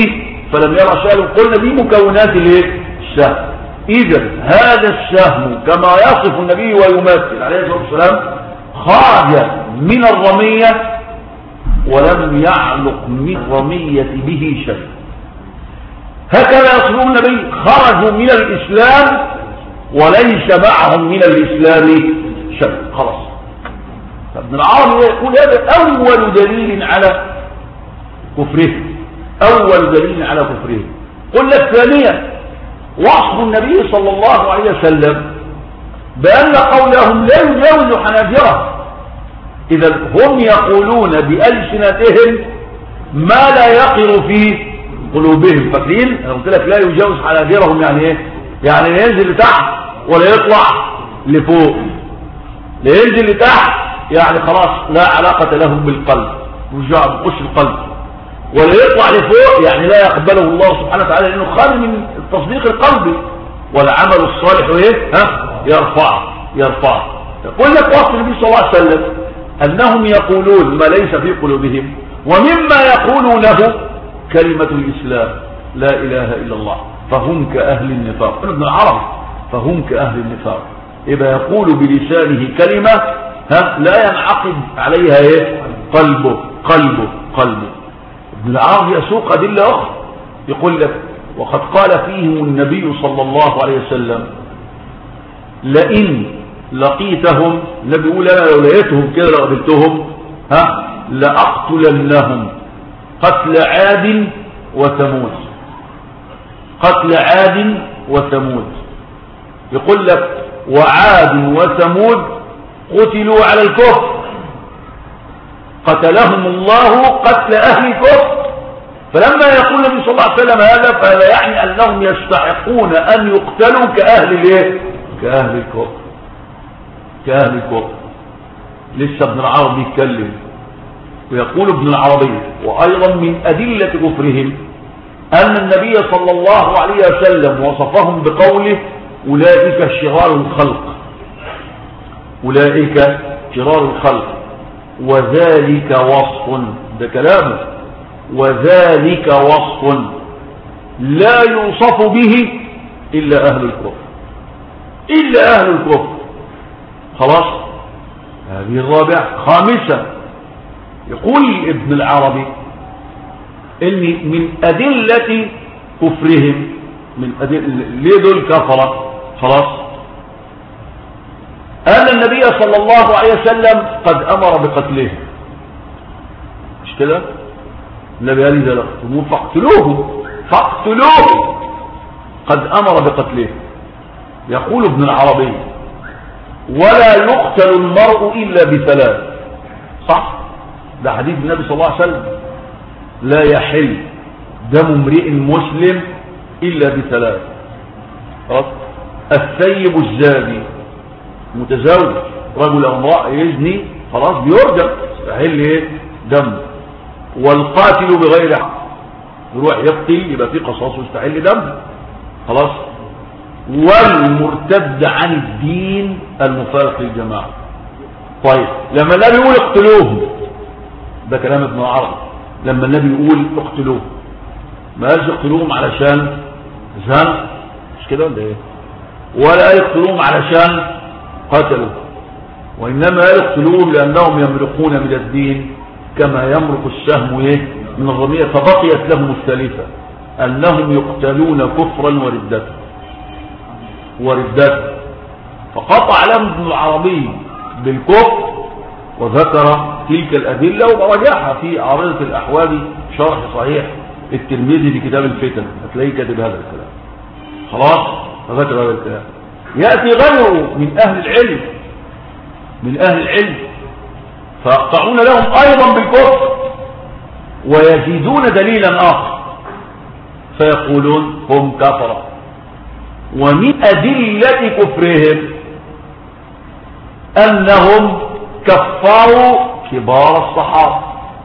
فلم يرى شيئا. قلنا دي مكونات الايه؟ السهم. اذا هذا السهم كما يصف النبي ويمثل عليه الصلاه والسلام خرج من الرميه ولم يعلق من الرميه به شيء. هكذا يصفه النبي، خرجوا من الاسلام وليس معهم من الاسلام شيء. خلاص. فابن العربي يقول هذا اول دليل على كفره، اول دليل على كفره. قل لك ثانيا وصف النبي صلى الله عليه وسلم بأن قولهم لا يجاوز حناجره. إذا هم يقولون بألسنتهم ما لا يقر في قلوبهم. فاكرين انا قلت لك لا يجاوز حناجرهم يعني ايه؟ يعني لا ينزل لتحت ولا يطلع لفوق. لا ينزل لتحت يعني خلاص لا علاقة لهم بالقلب، رجع بخش القلب. ولا يطلع لفوق يعني لا يقبله الله سبحانه وتعالى لانه خارج من التصديق القلبي. والعمل الصالح ايه؟ ها؟ يرفعه يرفعه. يقول لك وصف النبي صلى الله عليه وسلم انهم يقولون ما ليس في قلوبهم، ومما يقولونه كلمة الاسلام لا اله الا الله، فهم كاهل النفاق. ابن العربي فهم كاهل النفاق. يبقى يقول بلسانه كلمة ها لا ينعقد عليها ايه؟ قلبه قلبه قلبه. ابن العربي يسوق أدلة أخرى، يقول لك وقد قال فيهم النبي صلى الله عليه وسلم لئن لقيتهم، النبي يقول أنا لو لقيتهم كده لو قابلتهم ها لأقتلنهم قتل عاد وثمود. قتل عاد وثمود. يقول لك وعاد وثمود قتلوا على الكفر، قتلهم الله قتل أهل الكفر. فلما يقول النبي صلى الله عليه وسلم هذا فهذا يعني أنهم يستحقون أن يقتلوا كأهل الايه؟ كأهل الكفر. كأهل الكفر. لسه ابن العربي يتكلم ويقول ابن العربي وأيضا من أدلة كفرهم أن النبي صلى الله عليه وسلم وصفهم بقوله أولئك شرار الخلق. أولئك شرار الخلق. وذلك وصف، ده كلامه، وذلك وصف لا يوصف به إلا أهل الكفر، إلا أهل الكفر. خلاص. هذه الرابعة. خامسة يقول ابن العربي إن من أدلة كفرهم، من أدلة ليه دول كفرة؟ خلاص. أن النبي صلى الله عليه وسلم قد أمر بقتله. مش كده؟ النبي قال إذا لقيتموه فاقتلوه فاقتلوه. قد أمر بقتله. يقول ابن العربي ولا يقتل المرء إلا بثلاث. صح؟ ده حديث النبي صلى الله عليه وسلم. لا يحل دم امرئ مسلم إلا بثلاث. خلاص؟ الثيب الزاني، متزوج، رجل او امرأة يزني خلاص بيرجم، يستحل ايه؟ دم. والقاتل بغير حق، يروح يقتل يبقى في قصاص ويستحل دم. خلاص. والمرتد عن الدين المفارق للجماعة. طيب لما النبي يقول اقتلوهم، ده كلام ابن العربي، لما النبي يقول اقتلوهم ما قالش اقتلوهم علشان زن، مش كده ولا ايه؟ ولا يقتلوهم علشان قتلوا، وإنما يقتلوهم لأنهم يمرقون من الدين كما يمرق السهم ايه من الرمية. فبقيت لهم الثالثة أنهم يقتلون كفرا وردة وردة. فقطع لهم ابن العربي بالكفر وذكر تلك الأدلة ورجعها في عارضة الأحوال شرح صحيح الترمذي في كتاب الفتن، هتلاقيه كاتب هذا الكلام. خلاص. فذكر هذا الكلام. يأتي غيره من أهل العلم من أهل العلم فيقطعون لهم أيضا بالكفر ويزيدون دليلا آخر فيقولون هم كفرة. ومن أدلة كفرهم أنهم كفروا كبار الصحابة،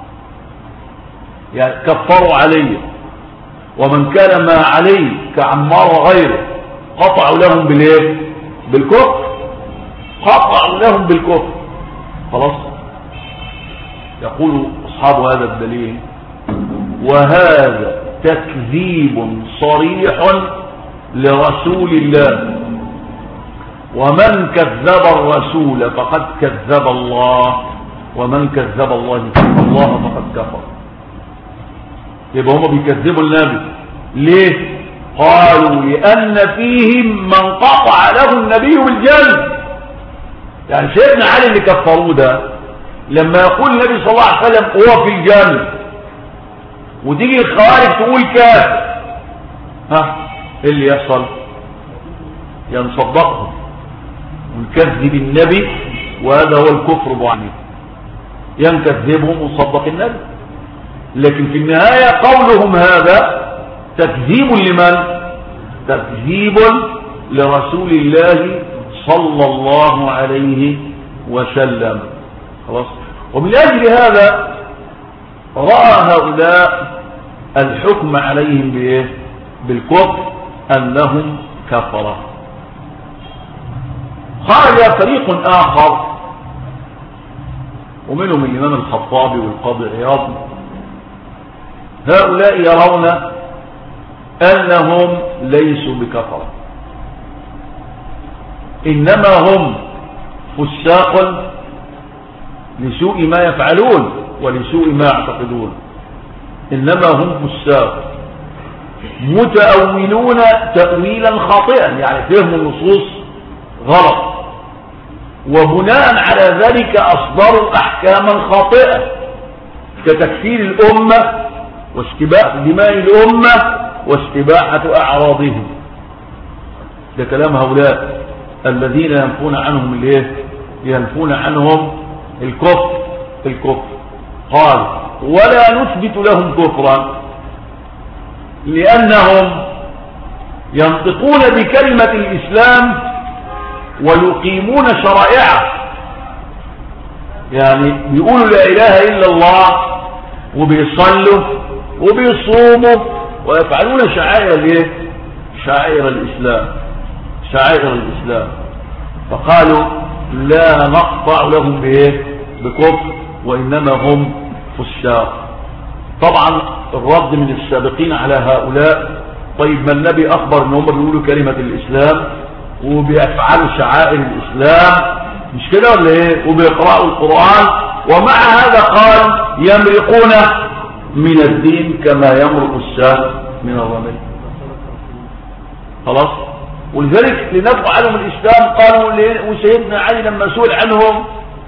يعني كفروا علي ومن كان ما علي كعمار وغيره، قطعوا لهم بالايه؟ بالكفر. قطعوا لهم بالكفر. خلاص. يقول اصحاب هذا الدليل وهذا تكذيب صريح لرسول الله، ومن كذب الرسول فقد كذب الله، ومن كذب الله الله فقد كفر. يبقى هم بيكذبوا النبي ليه؟ قالوا لأن فيهم من قطع له النبي بالجلد. يعني سيدنا علي اللي كفروه ده لما يقول النبي صلى الله عليه وسلم هو في الجنة، وتيجي الخوارج تقول كافر، ها ايه اللي يحصل؟ ينصدقهم ونكذب النبي، وهذا هو الكفر بعينه، ينكذبهم ونصدق النبي. لكن في النهاية قولهم هذا تكذيب لمن؟ تكذيب لرسول الله صلى الله عليه وسلم. خلاص. ومن أجل هذا رأى هؤلاء الحكم عليهم بإيه؟ بالكفر، أنهم كفروا. خرج فريق آخر ومنهم الإمام الخطابي والقاضي عياض، هؤلاء يرون أنهم ليسوا بكفرة، إنما هم فساق لسوء ما يفعلون ولسوء ما يعتقدون. إنما هم فساق متأولون تأويلا خاطئا، يعني فهم النصوص غلط، وبناء على ذلك أصدروا أحكاما خاطئة كتكفير الأمة واستباحة دماء الأمة واستباحة أعراضهم. ده كلام هؤلاء الذين ينفون عنهم الايه؟ ينفون عنهم الكفر الكفر قال ولا نثبت لهم كفرا لأنهم ينطقون بكلمة الإسلام ويقيمون شرائعه، يعني بيقولوا لا إله إلا الله وبيصلوا وبيصوموا ويفعلون شعائر الايه؟ شعائر الإسلام شعائر الإسلام فقالوا لا نقطع لهم بايه؟ بكفر، وإنما هم فساق. طبعا الرد من السابقين على هؤلاء، طيب ما النبي أخبر ان هم بيقولوا كلمة الإسلام وبيفعلوا شعائر الإسلام، مش كده ولا ايه؟ وبيقرأوا القرآن، ومع هذا قال يمرقون من الدين كما يمرق السهم من الرمي. خلاص. ولذلك لنفع عنهم الإسلام قالوا، وسيدنا علي لما سئل عنهم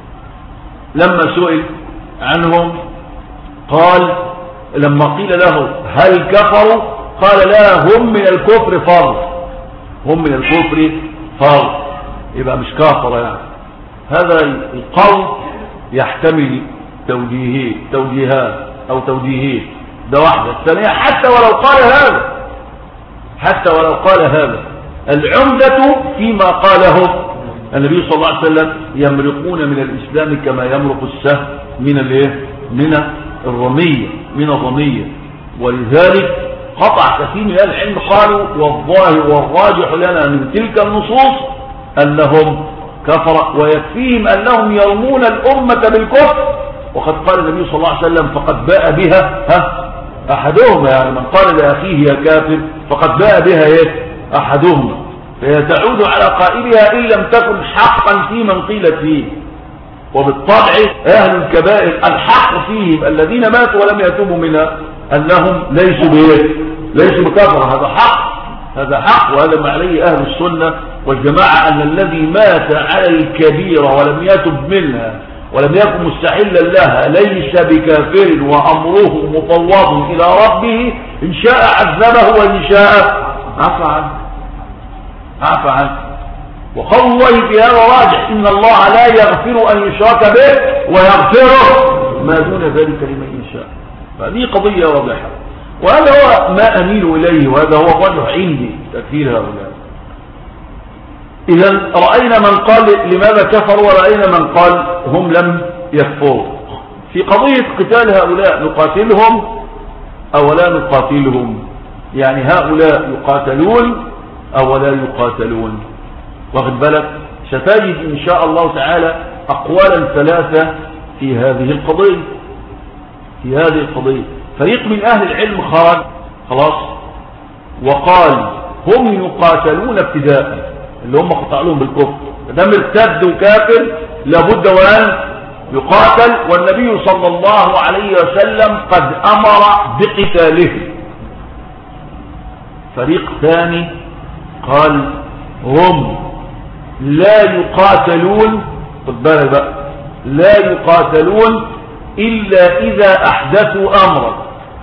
لما سئل عنهم قال لما قيل له هل كفروا قال لا، هم من الكفر فرض، هم من الكفر فرض، يبقى مش كافر. يعني هذا القول يحتمل توجيهين توجيهات أو توجيهين، ده واحدة. الثانية حتى ولو قال هذا حتى ولو قال هذا العمدة فيما قاله النبي صلى الله عليه وسلم يمرقون من الإسلام كما يمرق السهم من الايه؟ من الرمية من الرمية. ولذلك قطع كثير من اهل العلم قالوا والظاهر والراجح لنا من تلك النصوص أنهم كفر، ويكفيهم أنهم يرمون الأمة بالكفر، وقد قال النبي صلى الله عليه وسلم فقد باء بها ها أحدهما، يعني من قال لأخيه يا كافر فقد باء بها ايه؟ أحدهما، فهي تعود على قائلها إن لم تكن حقا في من قيلت فيه. وبالطبع أهل الكبائر الحق فيهم الذين ماتوا ولم يتوبوا منها أنهم ليسوا بإيه؟ ليسوا بكفر. هذا حق هذا حق وهذا ما عليه أهل السنة والجماعة، أن الذي مات على الكبيرة ولم يتب منها ولم يكن مستحلا لها ليس بكافر، وأمره مفوض إلى ربه، إن شاء عذبه وإن شاء عفى عنه عفى عنه. وقول الله في هذا راجح إن الله لا يغفر أن يشرك به ويغفره ما دون ذلك لمن يشاء. فهذه قضية واضحة، وهذا هو ما أميل إليه، وهذا هو الرجح عندي تكفير هؤلاء. إذا رأينا من قال لماذا كفروا، ورأينا من قال هم لم يكفروا. في قضية قتال هؤلاء نقاتلهم أو لا نقاتلهم، يعني هؤلاء يقاتلون أو لا يقاتلون، واخد بالك؟ ستجد إن شاء الله تعالى أقوالا ثلاثة في هذه القضية في هذه القضية فريق من أهل العلم خرج خلاص، وقال هم يقاتلون ابتداء، اللي هم قطع لهم بالكفر، ده مرتد وكافر لابد وان يقاتل، والنبي صلى الله عليه وسلم قد امر بقتاله. فريق ثاني قال هم لا يقاتلون، خد بالك بقى، لا يقاتلون الا اذا احدثوا امرا،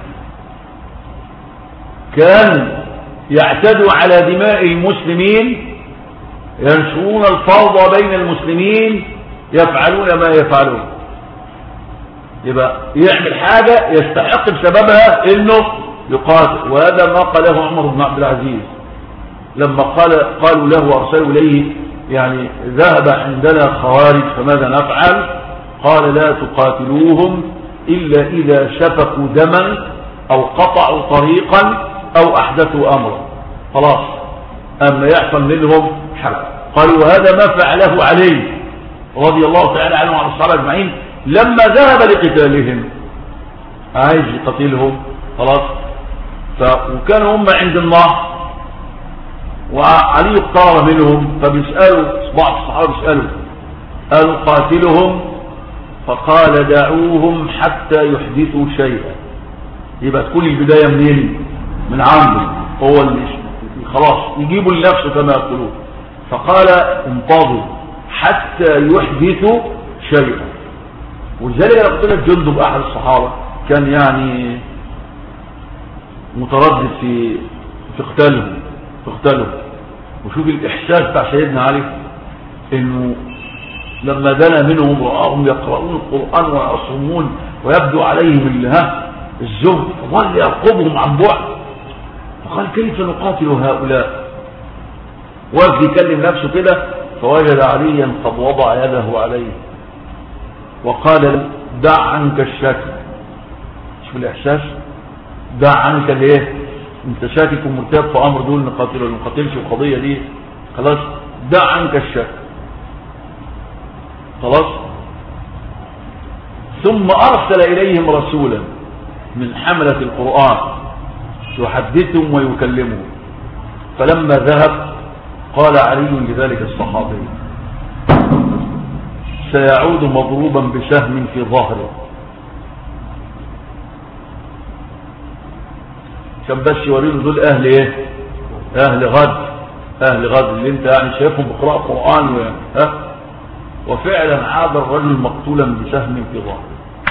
كان يعتدوا على دماء المسلمين، ينشرون الفوضى بين المسلمين، يفعلون ما يفعلون. يبقى يعمل حاجة يستحق بسببها انه يقاتل، وهذا ما قاله عمر بن عبد العزيز لما قال قالوا له وارسلوا اليه يعني ذهب عندنا خوارج فماذا نفعل؟ قال لا تقاتلوهم الا اذا شفكوا دما او قطعوا طريقا او احدثوا امرا. خلاص، اما يحصل منهم حرب. قالوا وهذا ما فعله علي رضي الله تعالى عنه وعن الصحابه اجمعين لما ذهب لقتالهم، عايز يقتلهم خلاص. وكانوا هم عند النهر وعلي اقترب منهم، فبيسالوا بعض الصحابه بيسالوا قالوا قاتلهم، فقال دعوهم حتى يحدثوا شيئا. يبقى تكون البدايه منين؟ من عنده هو اللي خلاص يجيبوا لنفسه كما يقولون. فقال انتظروا حتى يحدثوا شيئا. ولذلك انا قلت لك جندب احد الصحابه كان يعني متردد في في قتالهم في قتالهم وشوف الاحساس بتاع سيدنا علي انه لما دنا منهم رآهم يقرؤون القرآن ويصومون ويبدو عليهم ها الزهد، فظل يرقبهم عن بعد، فقال كيف نقاتل هؤلاء؟ وقف يكلم نفسه كده، فوجد عليا قد وضع يده عليه وقال دع عنك الشك. شوف الاحساس، دع عنك ليه؟ انت شاكك ومرتاب في امر دول نقاتله ولا نقاتلش القضيه دي، خلاص دع عنك الشك. خلاص، ثم ارسل اليهم رسولا من حملة القرآن يحدثهم ويكلمهم. فلما ذهب قال علي لذلك الصحابي سيعود مضروبا بسهم في ظهره، كان بس يوريله دول اهل ايه؟ اهل غد، اهل غد اللي انت يعني شايفهم بقراءة قرآن و... ها؟ وفعلا عاد الرجل مقتولا بسهم في ظهره.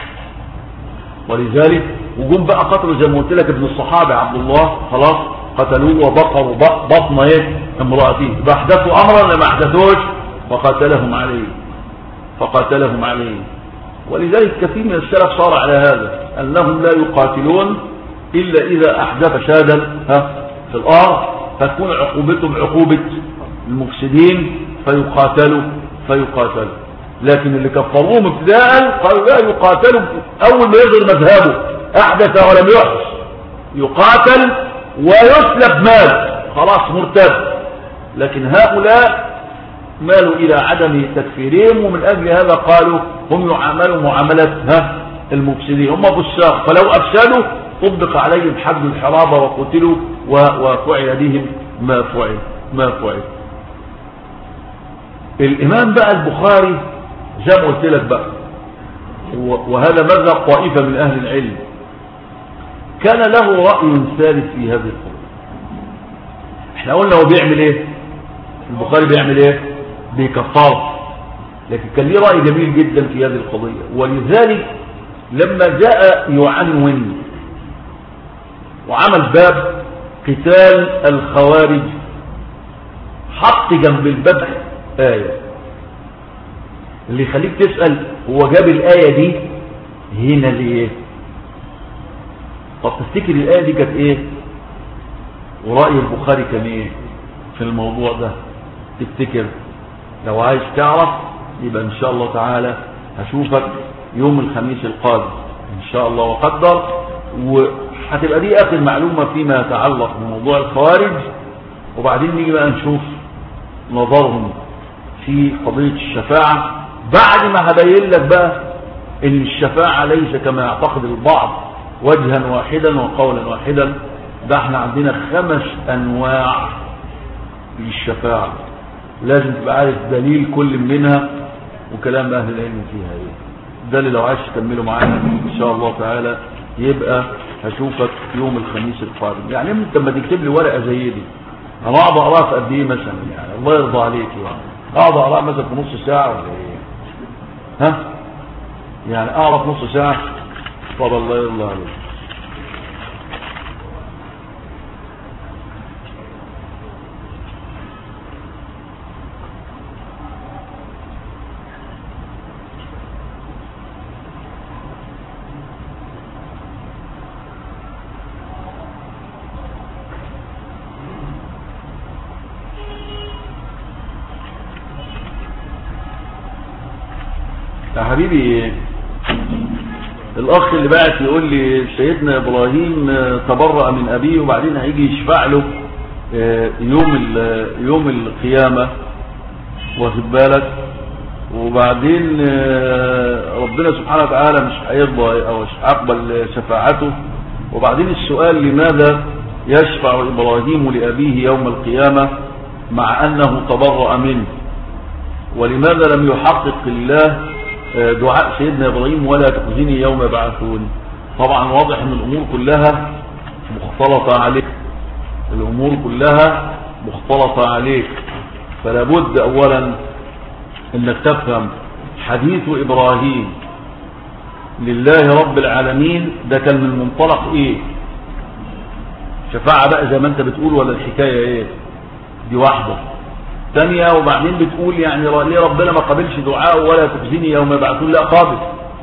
ولذلك وجم بقى قتلوا زي ما قلت لك ابن الصحابي عبد الله، خلاص قتلوه وبقروا بطن ايه؟ امرأته. فاحدثوا امرا لما احدثوش فقاتلهم عليه فقاتلهم عليه. ولذلك كثير من السلف صار على هذا، انهم لا يقاتلون الا اذا احدث شادا ها في الارض، فتكون عقوبتهم عقوبة المفسدين فيقاتلوا فيقاتلوا. لكن اللي كفروهم ابتداء قالوا لا يقاتلوا، اول ما يظهر مذهبه احدث ولم يحدث يقاتل ويسلب مال، خلاص مرتد. لكن هؤلاء مالوا الى عدم تكفيرهم، ومن اجل هذا قالوا هم يعاملوا معاملة ها المفسدين، هم فساق، فلو افسدوا طبق عليهم حد الحرابة وقتلوا وفعل بهم ما فعل ما فعل. الامام بقى البخاري زي ما قلت لك بقى، وهذا مذهب طائفة من اهل العلم، كان له رأي ثالث في هذه القضية. احنا قلنا هو بيعمل ايه؟ البخاري بيعمل ايه؟ بيكفر، لكن كان ليه رأي جميل جدا في هذه القضية. ولذلك لما جاء يعنون وعمل باب قتال الخوارج حط جنب الباب آية اللي يخليك تسأل هو جاب الآية دي هنا ليه؟ طب تفتكر الآية دي كانت ايه؟ ورأي البخاري كان ايه في الموضوع ده؟ تفتكر؟ لو عايز تعرف يبقى ان شاء الله تعالى هشوفك يوم الخميس القادم ان شاء الله وقدر، وهتبقى دي اخر معلومة فيما يتعلق بموضوع الخوارج، وبعدين نيجي بقى نشوف نظرهم في قضية الشفاعة، بعد ما هبين لك بقى ان الشفاعة ليس كما يعتقد البعض وجها واحدا وقولا واحدا، ده احنا عندنا خمس انواع للشفاعة، لازم تبقى عارف دليل كل منها وكلام اهل العلم فيها ايه. ده اللي لو عايز تكمله معانا ان شاء الله تعالى يبقى هشوفك يوم الخميس القادم. يعني انت لما تكتب لي ورقه زي دي انا اقعد اقراها في قد ايه مثلا؟ يعني الله يرضى عليك يعني اقعد اقراها مثلا في نص ساعه ولا ايه؟ ها يعني اقرا في نص ساعه؟ طب الله يرضى عليك. يا حبيبي الاخ اللي بعت يقول لي سيدنا ابراهيم تبرأ من ابيه وبعدين هيجي يشفع له يوم يوم القيامه، واخد بالك، وبعدين ربنا سبحانه وتعالى مش هيرضى او مش هيقبل شفاعته. وبعدين السؤال لماذا يشفع ابراهيم لابيه يوم القيامه مع انه تبرأ منه، ولماذا لم يحقق الله دعاء سيدنا إبراهيم ولا تخزني يوم يبعثون؟ طبعا واضح ان الامور كلها مختلطة عليك، الامور كلها مختلطة عليك. فلا بد اولا انك تفهم حديث ابراهيم لله رب العالمين ده كان من منطلق ايه؟ شفاعة بقى زي ما انت بتقول ولا الحكاية ايه؟ دي واحدة. ثانية وبعدين بتقول يعني ليه ربنا ما قبلش دعاءه ولا تخزني يوم يبعثون؟ لا قابل،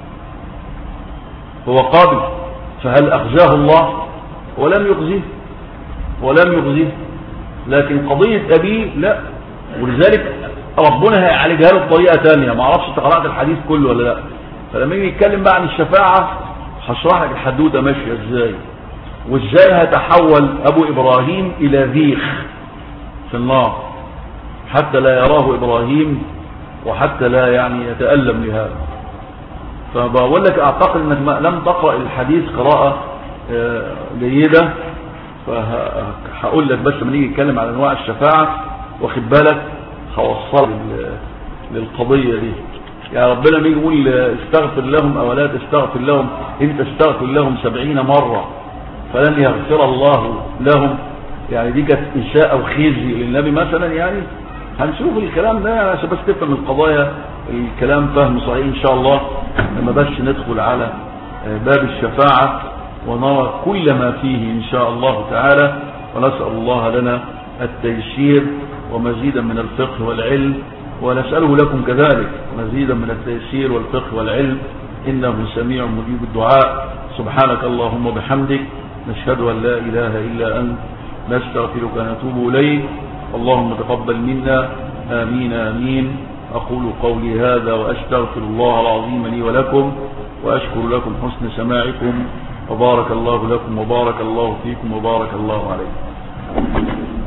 هو قابل. فهل أخزاه الله؟ ولم يخزيه ولم يخزيه لكن قضية أبيه لا. ولذلك ربنا هيعالجها له بطريقة ثانية. ما اعرفش انت قرأت الحديث كله ولا لا. فلما يجي يتكلم بقى عن الشفاعة هشرح لك الحدوتة ماشية ازاي، وازاي هيتحول أبو إبراهيم إلى ذيخ في النار حتى لا يراه إبراهيم وحتى لا يعني يتألم لهذا. فبقول لك أعتقد أنك لم تقرأ الحديث قراءة جيدة، فهقول لك بس لما نيجي نتكلم على أنواع الشفاعة واخد بالك هوصل للقضية دي. يعني ربنا لما يجي يقول استغفر لهم أو لا تستغفر لهم، أنت استغفر لهم سبعين مرة فلن يغفر الله لهم، يعني دي كانت إنشاء أو خزي للنبي مثلا. يعني هنشوف الكلام ده عشان بس تفهم القضايا الكلام فهم صحيح ان شاء الله لما بس ندخل على باب الشفاعة ونرى كل ما فيه ان شاء الله تعالى. ونسأل الله لنا التيسير ومزيدا من الفقه والعلم، ونسأله لكم كذلك مزيدا من التيسير والفقه والعلم، إنه سميع مجيب الدعاء. سبحانك اللهم وبحمدك نشهد أن لا إله إلا أنت نستغفرك ونتوب إليك. اللهم تقبل منا، آمين آمين. أقول قولي هذا وأستغفر الله العظيم لي ولكم، وأشكر لكم حسن سماعكم، وبارك الله لكم وبارك الله فيكم وبارك الله عليكم.